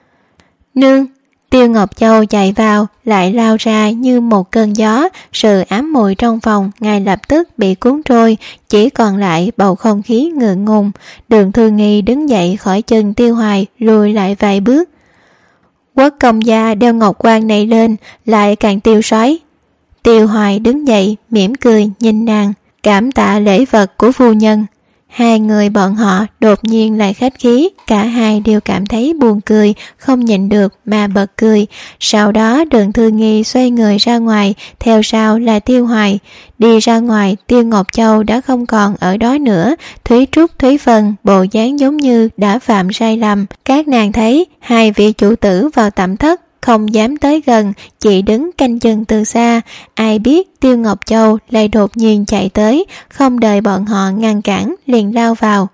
Nương! Tiêu Ngọc Châu chạy vào, lại lao ra như một cơn gió. Sự ám muội trong phòng ngay lập tức bị cuốn trôi, chỉ còn lại bầu không khí ngượng ngùng. Đường Thư Nghi đứng dậy khỏi chân Tiêu Hoài, lùi lại vài bước. Quốc công gia đeo ngọc quan này lên, lại càng tiêu sói. Tiêu Hoài đứng dậy, mỉm cười nhìn nàng, cảm tạ lễ vật của phu nhân. Hai người bọn họ đột nhiên lại khách khí, cả hai đều cảm thấy buồn cười, không nhịn được mà bật cười. Sau đó Đường Thư Nghi xoay người ra ngoài, theo sau là Tiêu Hoài. Đi ra ngoài, Tiêu Ngọc Châu đã không còn ở đó nữa. Thúy Trúc, Thúy Vân bộ dáng giống như đã phạm sai lầm. Các nàng thấy hai vị chủ tử vào tẩm thất, không dám tới gần, chỉ đứng canh chừng từ xa. Ai biết Tiêu Ngọc Châu lại đột nhiên chạy tới, không đợi bọn họ ngăn cản liền lao vào.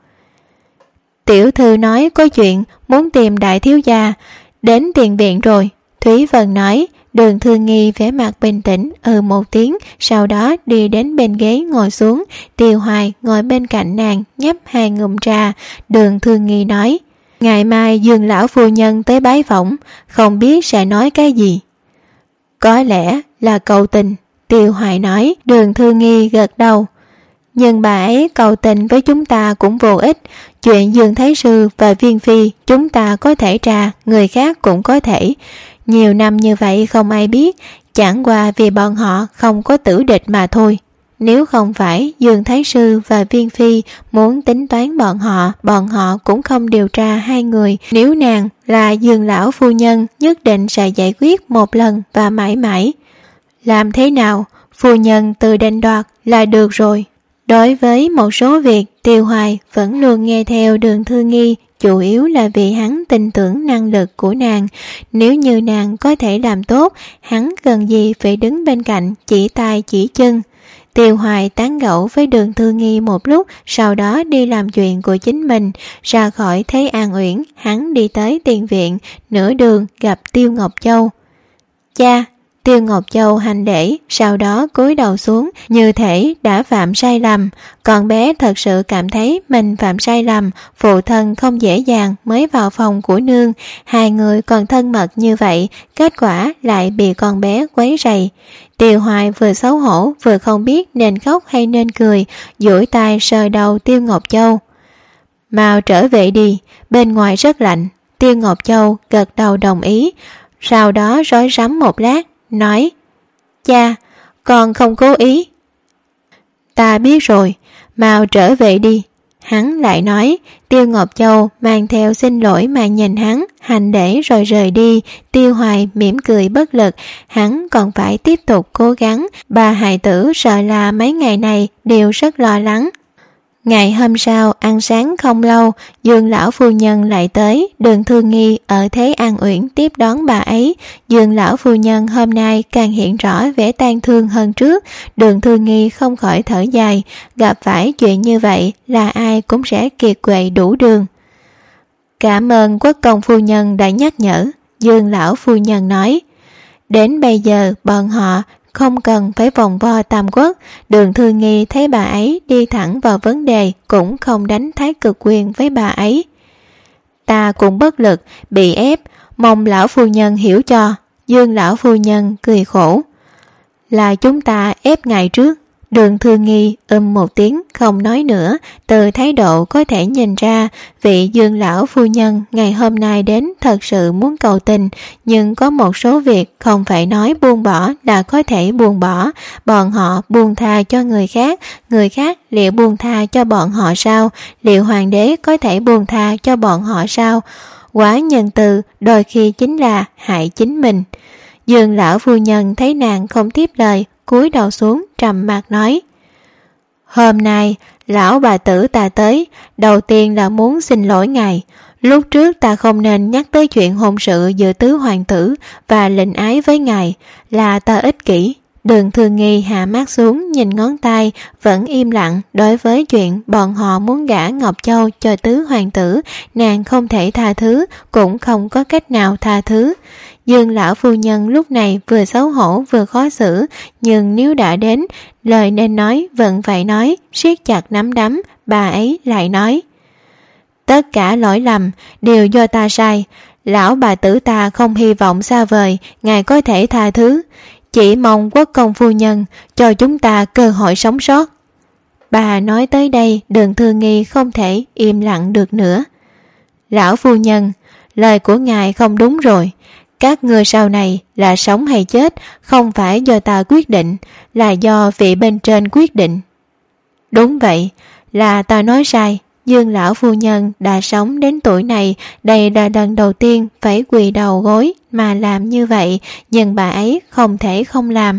Tiểu thư nói có chuyện muốn tìm đại thiếu gia, đến tiền viện rồi. Thúy Vân nói. Đường Thư Nghi vẻ mặt bình tĩnh ừ một tiếng, sau đó đi đến bên ghế ngồi xuống. Tiêu Hoài ngồi bên cạnh nàng nhấp hai ngụm trà. Đường Thư Nghi nói, ngày mai Dương lão phu nhân tới bái phỏng, không biết sẽ nói cái gì. Có lẽ là cầu tình. Tiêu Hoài nói. Đường Thư Nghi gật đầu. Nhưng bà ấy cầu tình với chúng ta cũng vô ích. Chuyện Dương Thái Sư và Viên Phi chúng ta có thể tra, người khác cũng có thể. Nhiều năm như vậy không ai biết, chẳng qua vì bọn họ không có tử địch mà thôi. Nếu không phải Dương Thái Sư và Viên Phi muốn tính toán bọn họ, bọn họ cũng không điều tra hai người. Nếu nàng là Dương lão phu nhân, nhất định sẽ giải quyết một lần và mãi mãi. Làm thế nào, phu nhân tự định đoạt là được rồi. Đối với một số việc, Tiêu Hoài vẫn luôn nghe theo Đường Thư Nghi, chủ yếu là vì hắn tin tưởng năng lực của nàng. Nếu như nàng có thể làm tốt, hắn cần gì phải đứng bên cạnh chỉ tay chỉ chân. Tiêu Hoài tán gẫu với Đường Thư Nghi một lúc, sau đó đi làm chuyện của chính mình. Ra khỏi Thế An Uyển, hắn đi tới tiền viện, nửa đường gặp Tiêu Ngọc Châu. Cha! Tiêu Ngọc Châu hành lễ, sau đó cúi đầu xuống, như thể đã phạm sai lầm. Con bé thật sự cảm thấy mình phạm sai lầm, phụ thân không dễ dàng mới vào phòng của nương, hai người còn thân mật như vậy, kết quả lại bị con bé quấy rầy. Tiêu Hoài vừa xấu hổ vừa không biết nên khóc hay nên cười, duỗi tay sờ đầu Tiêu Ngọc Châu. Mau trở về đi, bên ngoài rất lạnh. Tiêu Ngọc Châu gật đầu đồng ý, sau đó rối rắm một lát, nói, cha, con không cố ý. Ta biết rồi, mau trở về đi. Hắn lại nói. Tiêu Ngọc Châu mang theo xin lỗi mà nhìn hắn, hành lễ rồi rời đi. Tiêu Hoài mỉm cười bất lực, hắn còn phải tiếp tục cố gắng. Bà hài tử sợ là mấy ngày này đều rất lo lắng. Ngày hôm sau ăn sáng không lâu, Dương lão phu nhân lại tới. Đường Thư Nghi ở Thế An Uyển tiếp đón bà ấy. Dương lão phu nhân hôm nay càng hiện rõ vẻ tang thương hơn trước. Đường Thư Nghi không khỏi thở dài, gặp phải chuyện như vậy là ai cũng sẽ kiệt quệ đủ đường. Cảm ơn Quốc công phu nhân đã nhắc nhở. Dương lão phu nhân nói, đến bây giờ bọn họ không cần phải vòng vo tam quốc. Đường Thư Nghi thấy bà ấy đi thẳng vào vấn đề, cũng không đánh thái cực quyền với bà ấy. Ta cũng bất lực, bị ép, mong lão phu nhân hiểu cho. Dương lão phu nhân cười khổ. Là chúng ta ép ngài trước. Đường Thư Nghi ừm một tiếng không nói nữa. Từ thái độ có thể nhìn ra vị Dương lão phu nhân ngày hôm nay đến thật sự muốn cầu tình, nhưng có một số việc không phải nói buông bỏ là có thể buông bỏ. Bọn họ buông tha cho người khác, người khác liệu buông tha cho bọn họ sao? Liệu hoàng đế có thể buông tha cho bọn họ sao? Quá nhân từ đôi khi chính là hại chính mình. Dương lão phu nhân thấy nàng không tiếp lời, cúi đầu xuống trầm mặt nói, hôm nay lão bà tử ta tới, đầu tiên là muốn xin lỗi ngài. Lúc trước ta không nên nhắc tới chuyện hôn sự giữa tứ hoàng tử và lệnh ái với ngài, là ta ích kỷ. Đường Thư Nghi hạ mắt xuống nhìn ngón tay, vẫn im lặng. Đối với chuyện bọn họ muốn gả Ngọc Châu cho tứ hoàng tử, nàng không thể tha thứ, cũng không có cách nào tha thứ. Dương lão phu nhân lúc này vừa xấu hổ vừa khó xử, nhưng nếu đã đến, lời nên nói vẫn phải nói. Siết chặt nắm đấm, bà ấy lại nói, tất cả lỗi lầm đều do ta sai. Lão bà tử ta không hy vọng xa vời ngài có thể tha thứ, chỉ mong Quốc công phu nhân cho chúng ta cơ hội sống sót. Bà nói tới đây, Đường Thư Nghi không thể im lặng được nữa. Lão phu nhân, lời của ngài không đúng rồi. Các ngươi sau này là sống hay chết không phải do ta quyết định, là do vị bên trên quyết định. Đúng vậy, là ta nói sai. Dương lão phu nhân đã sống đến tuổi này, đây là lần đầu tiên phải quỳ đầu gối mà làm như vậy, nhưng bà ấy không thể không làm.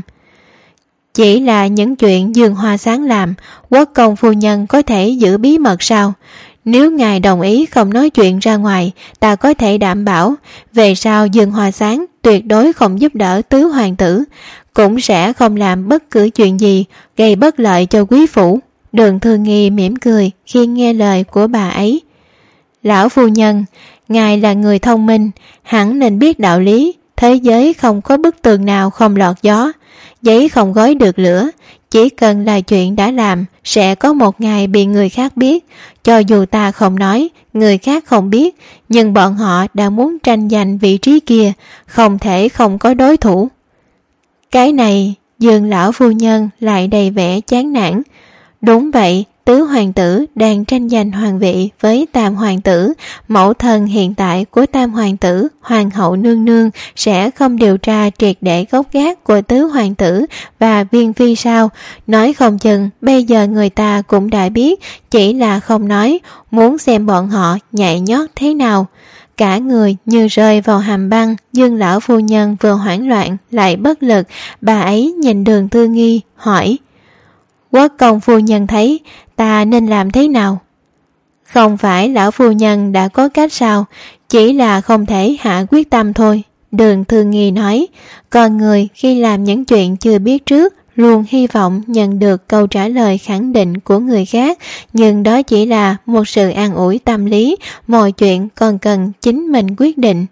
Chỉ là những chuyện Dương Hoa Sáng làm, Quốc công phu nhân có thể giữ bí mật sao? Nếu ngài đồng ý không nói chuyện ra ngoài, ta có thể đảm bảo về sau Dương Hoa Sáng tuyệt đối không giúp đỡ tứ hoàng tử, cũng sẽ không làm bất cứ chuyện gì gây bất lợi cho quý phủ. Đường Thư Nghi mỉm cười khi nghe lời của bà ấy. Lão phu nhân, ngài là người thông minh, hẳn nên biết đạo lý. Thế giới không có bức tường nào không lọt gió, giấy không gói được lửa. Chỉ cần là chuyện đã làm, sẽ có một ngày bị người khác biết. Cho dù ta không nói, người khác không biết, nhưng bọn họ đã muốn tranh giành vị trí kia, không thể không có đối thủ. Cái này, Dương lão phu nhân lại đầy vẻ chán nản. Đúng vậy, tứ hoàng tử đang tranh giành hoàng vị với tam hoàng tử. Mẫu thân hiện tại của tam hoàng tử, hoàng hậu nương nương, sẽ không điều tra triệt để gốc gác của tứ hoàng tử và viên phi sao? Nói không chừng bây giờ người ta cũng đã biết, chỉ là không nói, muốn xem bọn họ nhảy nhót thế nào. Cả người như rơi vào hầm băng. Dương lão phu nhân vừa hoảng loạn lại bất lực. Bà ấy nhìn Đường Thư Nghi hỏi: Quốc công phu nhân thấy ta nên làm thế nào? Không phải lão phu nhân đã có cách sao, chỉ là không thể hạ quyết tâm thôi. Đường Thư Nghi nói, con người khi làm những chuyện chưa biết trước luôn hy vọng nhận được câu trả lời khẳng định của người khác, nhưng đó chỉ là một sự an ủi tâm lý, mọi chuyện còn cần chính mình quyết định.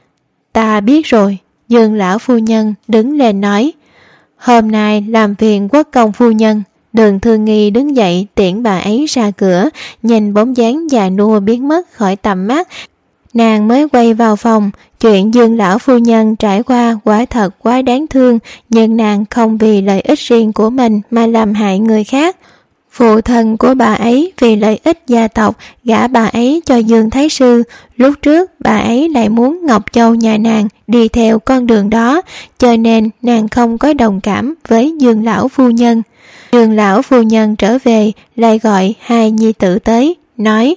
Ta biết rồi. Dương lão phu nhân đứng lên nói, hôm nay làm phiền quốc công phu nhân. Đường Thư Nghi đứng dậy tiễn bà ấy ra cửa, nhìn bóng dáng già nua biến mất khỏi tầm mắt, nàng mới quay vào phòng. Chuyện Dương lão phu nhân trải qua quả thật quá đáng thương, nhưng nàng không vì lợi ích riêng của mình mà làm hại người khác. Phụ thân của bà ấy vì lợi ích gia tộc gả bà ấy cho Dương Thái Sư. Lúc trước bà ấy lại muốn Ngọc Châu nhà nàng đi theo con đường đó, cho nên nàng không có đồng cảm với Dương lão phu nhân. Dương lão phu nhân trở về lại gọi hai nhi tử tới, nói: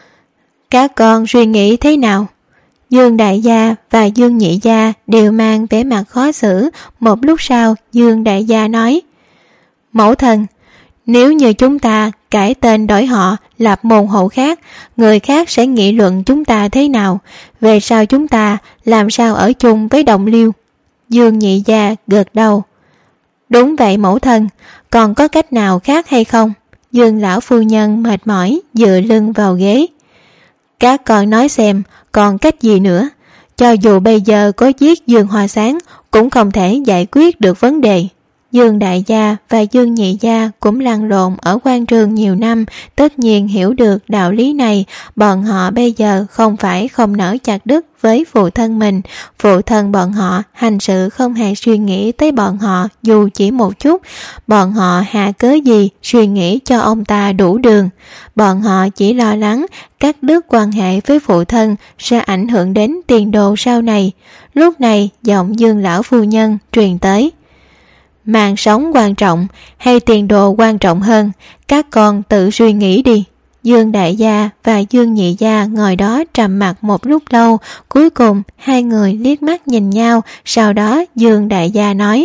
Các con suy nghĩ thế nào? Dương đại gia và Dương nhị gia đều mang vẻ mặt khó xử. Một lúc sau, Dương đại gia nói: Mẫu thân, nếu như chúng ta cải tên đổi họ, lập môn hộ khác, người khác sẽ nghị luận chúng ta thế nào? Về sau chúng ta làm sao ở chung với đồng liêu? Dương nhị gia gật đầu. Đúng vậy mẫu thân, còn có cách nào khác hay không? Dương lão phu nhân mệt mỏi dựa lưng vào ghế. Các con nói xem, còn cách gì nữa? Cho dù bây giờ có giết Dương Hoa Sáng cũng không thể giải quyết được vấn đề. Dương đại gia và Dương nhị gia cũng lăn lộn ở quan trường nhiều năm, tất nhiên hiểu được đạo lý này. Bọn họ bây giờ không phải không nỡ chặt đứt với phụ thân mình. Phụ thân bọn họ hành sự không hề suy nghĩ tới bọn họ dù chỉ một chút. Bọn họ hạ cớ gì suy nghĩ cho ông ta đủ đường. Bọn họ chỉ lo lắng cắt đứt quan hệ với phụ thân sẽ ảnh hưởng đến tiền đồ sau này. Lúc này giọng Dương lão phu nhân truyền tới: Mạng sống quan trọng hay tiền đồ quan trọng hơn? Các con tự suy nghĩ đi. Dương đại gia và Dương nhị gia ngồi đó trầm mặc một lúc lâu, cuối cùng hai người liếc mắt nhìn nhau. Sau đó Dương đại gia nói: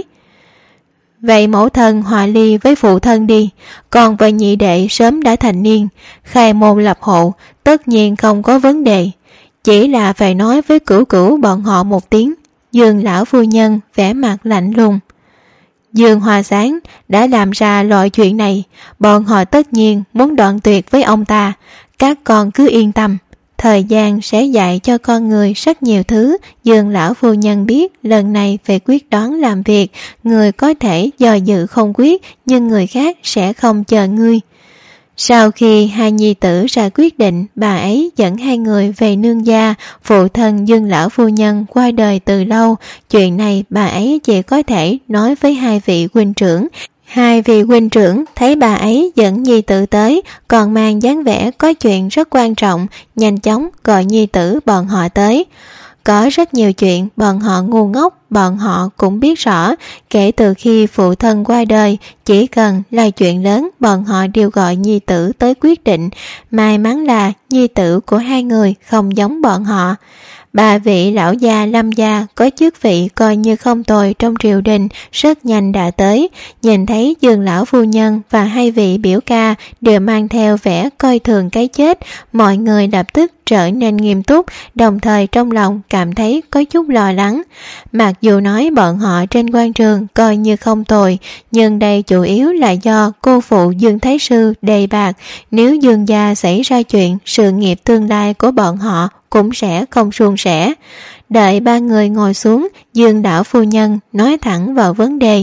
Vậy mẫu thân hòa ly với phụ thân đi. Còn và nhị đệ sớm đã thành niên, khai môn lập hộ, tất nhiên không có vấn đề. Chỉ là phải nói với cửu cửu bọn họ một tiếng. Dương lão phu nhân vẻ mặt lạnh lùng. Dương Hoa Sáng đã làm ra loại chuyện này, bọn họ tất nhiên muốn đoạn tuyệt với ông ta. Các con cứ yên tâm, thời gian sẽ dạy cho con người rất nhiều thứ. Dương lão phu nhân biết lần này phải quyết đoán làm việc, người có thể do dự không quyết, nhưng người khác sẽ không chờ ngươi. Sau khi hai nhi tử ra quyết định, bà ấy dẫn hai người về nương gia. Phụ thân Dương lão phu nhân qua đời từ lâu, chuyện này bà ấy chỉ có thể nói với hai vị huynh trưởng. Hai vị huynh trưởng thấy bà ấy dẫn nhi tử tới, còn mang dáng vẻ có chuyện rất quan trọng, nhanh chóng gọi nhi tử bọn họ tới. Có rất nhiều chuyện bọn họ ngu ngốc, bọn họ cũng biết rõ. Kể từ khi phụ thân qua đời, chỉ cần là chuyện lớn bọn họ đều gọi nhi tử tới quyết định. May mắn là nhi tử của hai người không giống bọn họ. Ba vị lão gia Lâm gia có chức vị coi như không tồi trong triều đình rất nhanh đã tới. Nhìn thấy Dương lão phu nhân và hai vị biểu ca đều mang theo vẻ coi thường cái chết, mọi người lập tức trở nên nghiêm túc, đồng thời trong lòng cảm thấy có chút lo lắng. Mặc dù nói bọn họ trên quan trường coi như không tồi, nhưng đây chủ yếu là do cô phụ Dương Thái Sư đề bạc. Nếu Dương gia xảy ra chuyện, sự nghiệp tương lai của bọn họ cũng sẽ không suôn sẻ. Đợi ba người ngồi xuống, Dương lão phu nhân nói thẳng vào vấn đề.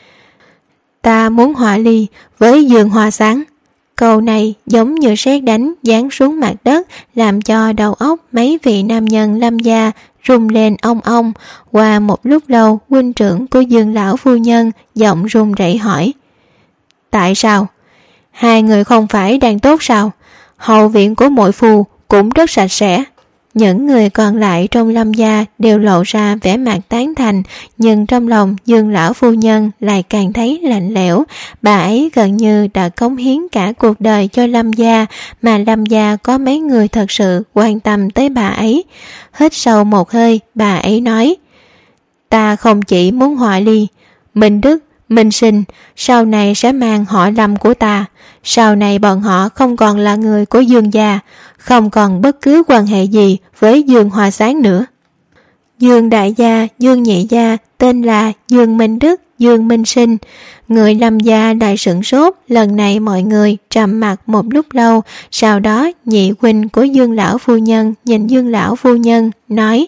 Ta muốn hòa ly với Dương Hoa Sáng. Câu này giống như sét đánh giáng xuống mặt đất, làm cho đầu óc mấy vị nam nhân Lâm gia rung lên ong ong. Qua một lúc lâu, huynh trưởng của Dương lão phu nhân giọng run rẩy hỏi: Tại sao? Hai người không phải đang tốt sao? Hậu viện của muội phu cũng rất sạch sẽ. Những người còn lại trong Lâm gia đều lộ ra vẻ mặt tán thành, nhưng trong lòng Dương lão phu nhân lại càng thấy lạnh lẽo. Bà ấy gần như đã cống hiến cả cuộc đời cho Lâm gia, mà Lâm gia có mấy người thật sự quan tâm tới bà ấy. Hít sâu một hơi, bà ấy nói: Ta không chỉ muốn hòa ly, Minh Đức, Minh Sinh sau này sẽ mang họ Lâm của ta. Sau này bọn họ không còn là người của Dương gia, không còn bất cứ quan hệ gì với Dương Hoa Sáng nữa. Dương đại gia, Dương nhị gia tên là Dương Minh Đức, Dương Minh Sinh. Người Lâm gia đại sửng sốt. Lần này mọi người trầm mặc một lúc lâu. Sau đó nhị huynh của Dương lão phu nhân nhìn Dương lão phu nhân nói: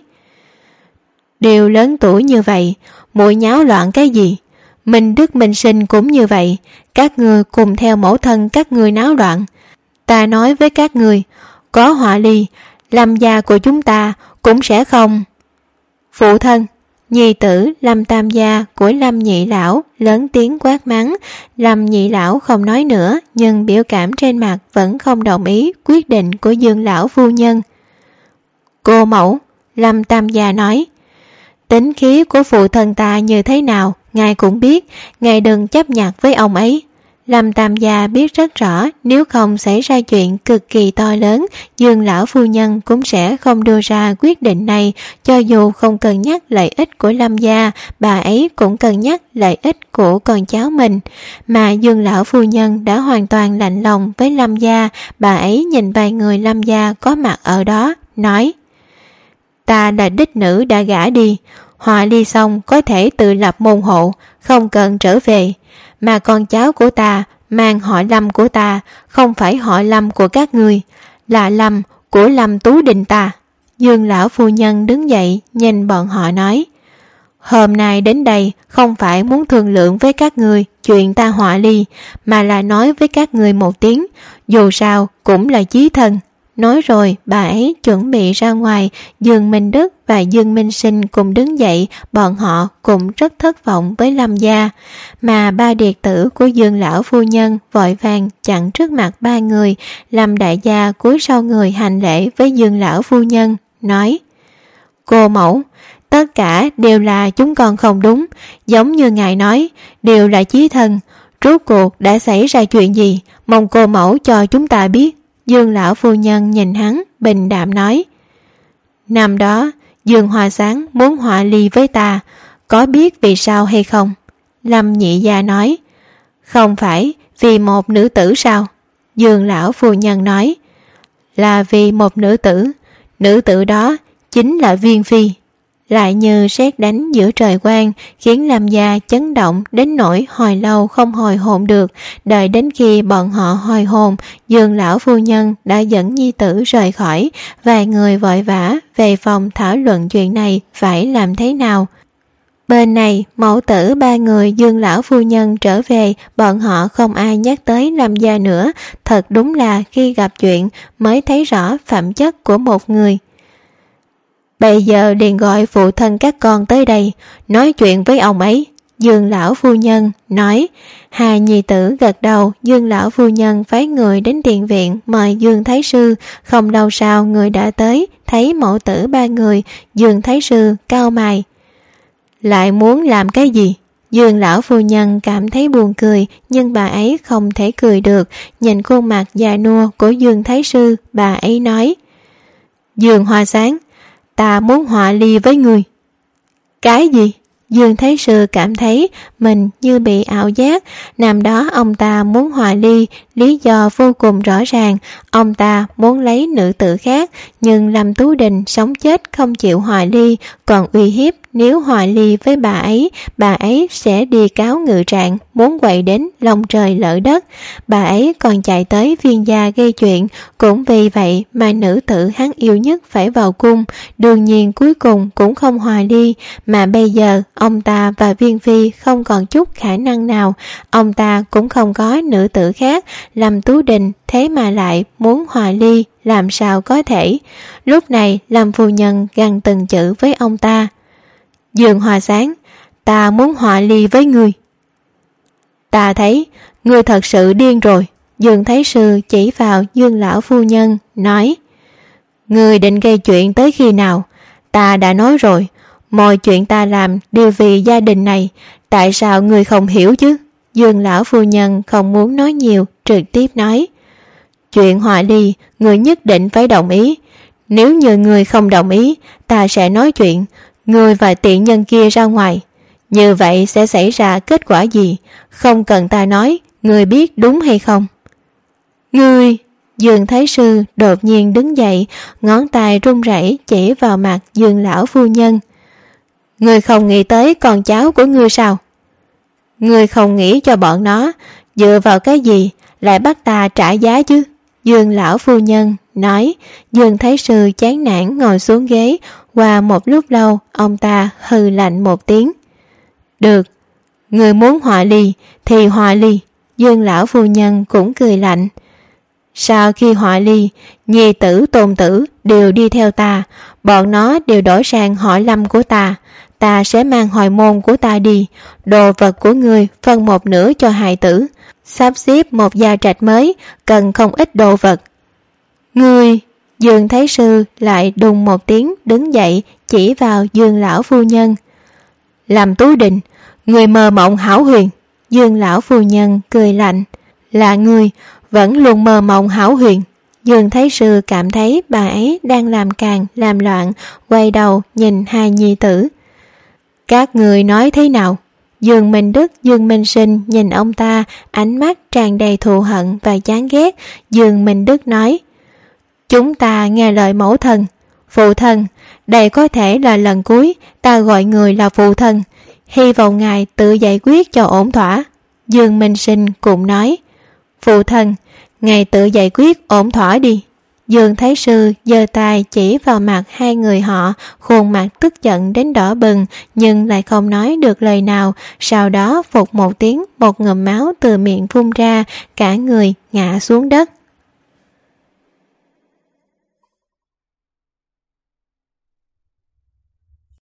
Đều lớn tuổi như vậy, muội nháo loạn cái gì? Minh Đức Minh Sinh cũng như vậy, các người cùng theo mẫu thân các người náo loạn. Ta nói với các người, có họa ly, Lâm gia của chúng ta cũng sẽ không. Phụ thân, nhi tử Lâm tam gia của Lâm nhị lão lớn tiếng quát mắng. Lâm nhị lão không nói nữa, nhưng biểu cảm trên mặt vẫn không đồng ý quyết định của Dương lão phu nhân. Cô mẫu, Lâm tam gia nói: Tính khí của phụ thân ta như thế nào, ngài cũng biết, ngài đừng chấp nhặt với ông ấy. Lâm tam gia biết rất rõ, nếu không xảy ra chuyện cực kỳ to lớn, Dương lão phu nhân cũng sẽ không đưa ra quyết định này. Cho dù không cân nhắc lợi ích của Lâm gia, bà ấy cũng cân nhắc lợi ích của con cháu mình. Mà Dương lão phu nhân đã hoàn toàn lạnh lòng với Lâm gia. Bà ấy nhìn vài người Lâm gia có mặt ở đó, nói: Ta là đích nữ đã gả đi, hòa ly xong có thể tự lập môn hộ, không cần trở về. Mà con cháu của ta mang họ Lâm của ta, không phải họ Lâm của các người, là Lâm của Lâm Tú Đình ta. Dương lão phu nhân đứng dậy nhìn bọn họ nói: Hôm nay đến đây không phải muốn thương lượng với các người chuyện ta họa ly, mà là nói với các người một tiếng, dù sao cũng là chí thân. Nói rồi bà ấy chuẩn bị ra ngoài. Dương Minh Đức và Dương Minh Sinh cùng đứng dậy. Bọn họ cũng rất thất vọng với Lâm gia. Mà ba điệt tử của Dương lão phu nhân vội vàng chặn trước mặt ba người. Lâm đại gia cúi sau người hành lễ với Dương lão phu nhân, nói: Cô mẫu, tất cả đều là chúng con không đúng. Giống như ngài nói, đều là chí thân. Rốt cuộc đã xảy ra chuyện gì, mong cô mẫu cho chúng ta biết. Dương lão phu nhân nhìn hắn, bình đạm nói: Năm đó Dương Hoa Sáng muốn họa ly với ta, có biết vì sao hay không? Lâm nhị gia nói: Không phải vì một nữ tử sao? Dương lão phu nhân nói: Là vì một nữ tử. Nữ tử đó chính là Viên Phi. Lại như sét đánh giữa trời quang, khiến Lâm gia chấn động đến nỗi hồi lâu không hồi hồn được. Đợi đến khi bọn họ hồi hồn, Dương lão phu nhân đã dẫn nhi tử rời khỏi. Vài người vội vã về phòng thảo luận chuyện này phải làm thế nào. Bên này, mẫu tử ba người Dương lão phu nhân trở về, bọn họ không ai nhắc tới Lâm gia nữa. Thật đúng là khi gặp chuyện mới thấy rõ phẩm chất của một người. Bây giờ liền gọi phụ thân các con tới đây, nói chuyện với ông ấy. Dương lão phu nhân nói. Hai nhi tử gật đầu. Dương lão phu nhân phái người đến tiền viện mời Dương Thái Sư. Không lâu sau người đã tới, thấy mẫu tử ba người. Dương Thái Sư cau mày: Lại muốn làm cái gì? Dương lão phu nhân cảm thấy buồn cười, nhưng bà ấy không thể cười được. Nhìn khuôn mặt già nua của Dương Thái Sư, bà ấy nói: Dương Hoa Sáng, ta muốn hòa ly với người. Cái gì? Dương Thái Sư cảm thấy mình như bị ảo giác. Năm đó ông ta muốn hòa ly, lý do vô cùng rõ ràng. Ông ta muốn lấy nữ tử khác, nhưng Lâm Tú Đình sống chết không chịu hòa ly, còn uy hiếp nếu hòa ly với bà ấy, bà ấy sẽ đi cáo ngự trạng, muốn quậy đến lòng trời lỡ đất. Bà ấy còn chạy tới Viên gia gây chuyện, cũng vì vậy mà nữ tử hắn yêu nhất phải vào cung. Đương nhiên cuối cùng cũng không hòa ly, mà bây giờ ông ta và Viên phi không còn chút khả năng nào. Ông ta cũng không có nữ tử khác. Lâm Tú Đình thế mà lại muốn hòa ly, làm sao có thể? Lúc này Lâm phu nhân gằn từng chữ với ông ta. Dương Hoa Sáng, ta muốn hòa ly với ngươi. Ta thấy ngươi thật sự điên rồi. Dương Thái Sư chỉ vào Dương lão phu nhân, nói: Ngươi định gây chuyện tới khi nào? Ta đã nói rồi, mọi chuyện ta làm đều vì gia đình này, tại sao ngươi không hiểu chứ? Dương lão phu nhân không muốn nói nhiều, trực tiếp nói: Chuyện hòa ly, ngươi nhất định phải đồng ý. Nếu như ngươi không đồng ý, ta sẽ nói chuyện ngươi và tiện nhân kia ra ngoài. Như vậy sẽ xảy ra kết quả gì? Không cần ta nói, ngươi biết đúng hay không? Ngươi... Dương Thái Sư đột nhiên đứng dậy, ngón tay run rẩy chỉ vào mặt Dương lão phu nhân. Ngươi không nghĩ tới con cháu của ngươi sao? Ngươi không nghĩ cho bọn nó, dựa vào cái gì lại bắt ta trả giá chứ? Dương lão phu nhân nói. Dương Thái Sư chán nản ngồi xuống ghế. Qua một lúc lâu, ông ta hừ lạnh một tiếng. Được, người muốn hòa ly thì hòa ly. Dương lão phu nhân cũng cười lạnh. Sau khi hòa ly, nhi tử tôn tử đều đi theo ta, bọn nó đều đổi sang họ Lâm của ta. Ta sẽ mang hồi môn của ta đi, đồ vật của người phân một nửa cho hài tử, sắp xếp một gia trạch mới, cần không ít đồ vật. Ngươi... Dương Thái Sư lại đùng một tiếng đứng dậy chỉ vào Dương lão phu nhân. Lâm Tú Đình, người mơ mộng hão huyền. Dương lão phu nhân cười lạnh. Là ngươi vẫn luôn mơ mộng hão huyền. Dương Thái Sư cảm thấy bà ấy đang làm càng làm loạn, quay đầu nhìn hai nhi tử. Các người nói thế nào? Dương Minh Đức, Dương Minh Sinh nhìn ông ta, ánh mắt tràn đầy thù hận và chán ghét. Dương Minh Đức nói: Chúng ta nghe lời mẫu thân. Phụ thân, đây có thể là lần cuối ta gọi người là phụ thân, hy vọng ngài tự giải quyết cho ổn thỏa. Dương Minh Sinh cũng nói: Phụ thân, ngài tự giải quyết ổn thỏa đi. Dương Thái Sư giơ tay chỉ vào mặt hai người họ, khuôn mặt tức giận đến đỏ bừng, nhưng lại không nói được lời nào. Sau đó phục một tiếng, một ngụm máu từ miệng phun ra, cả người ngã xuống đất.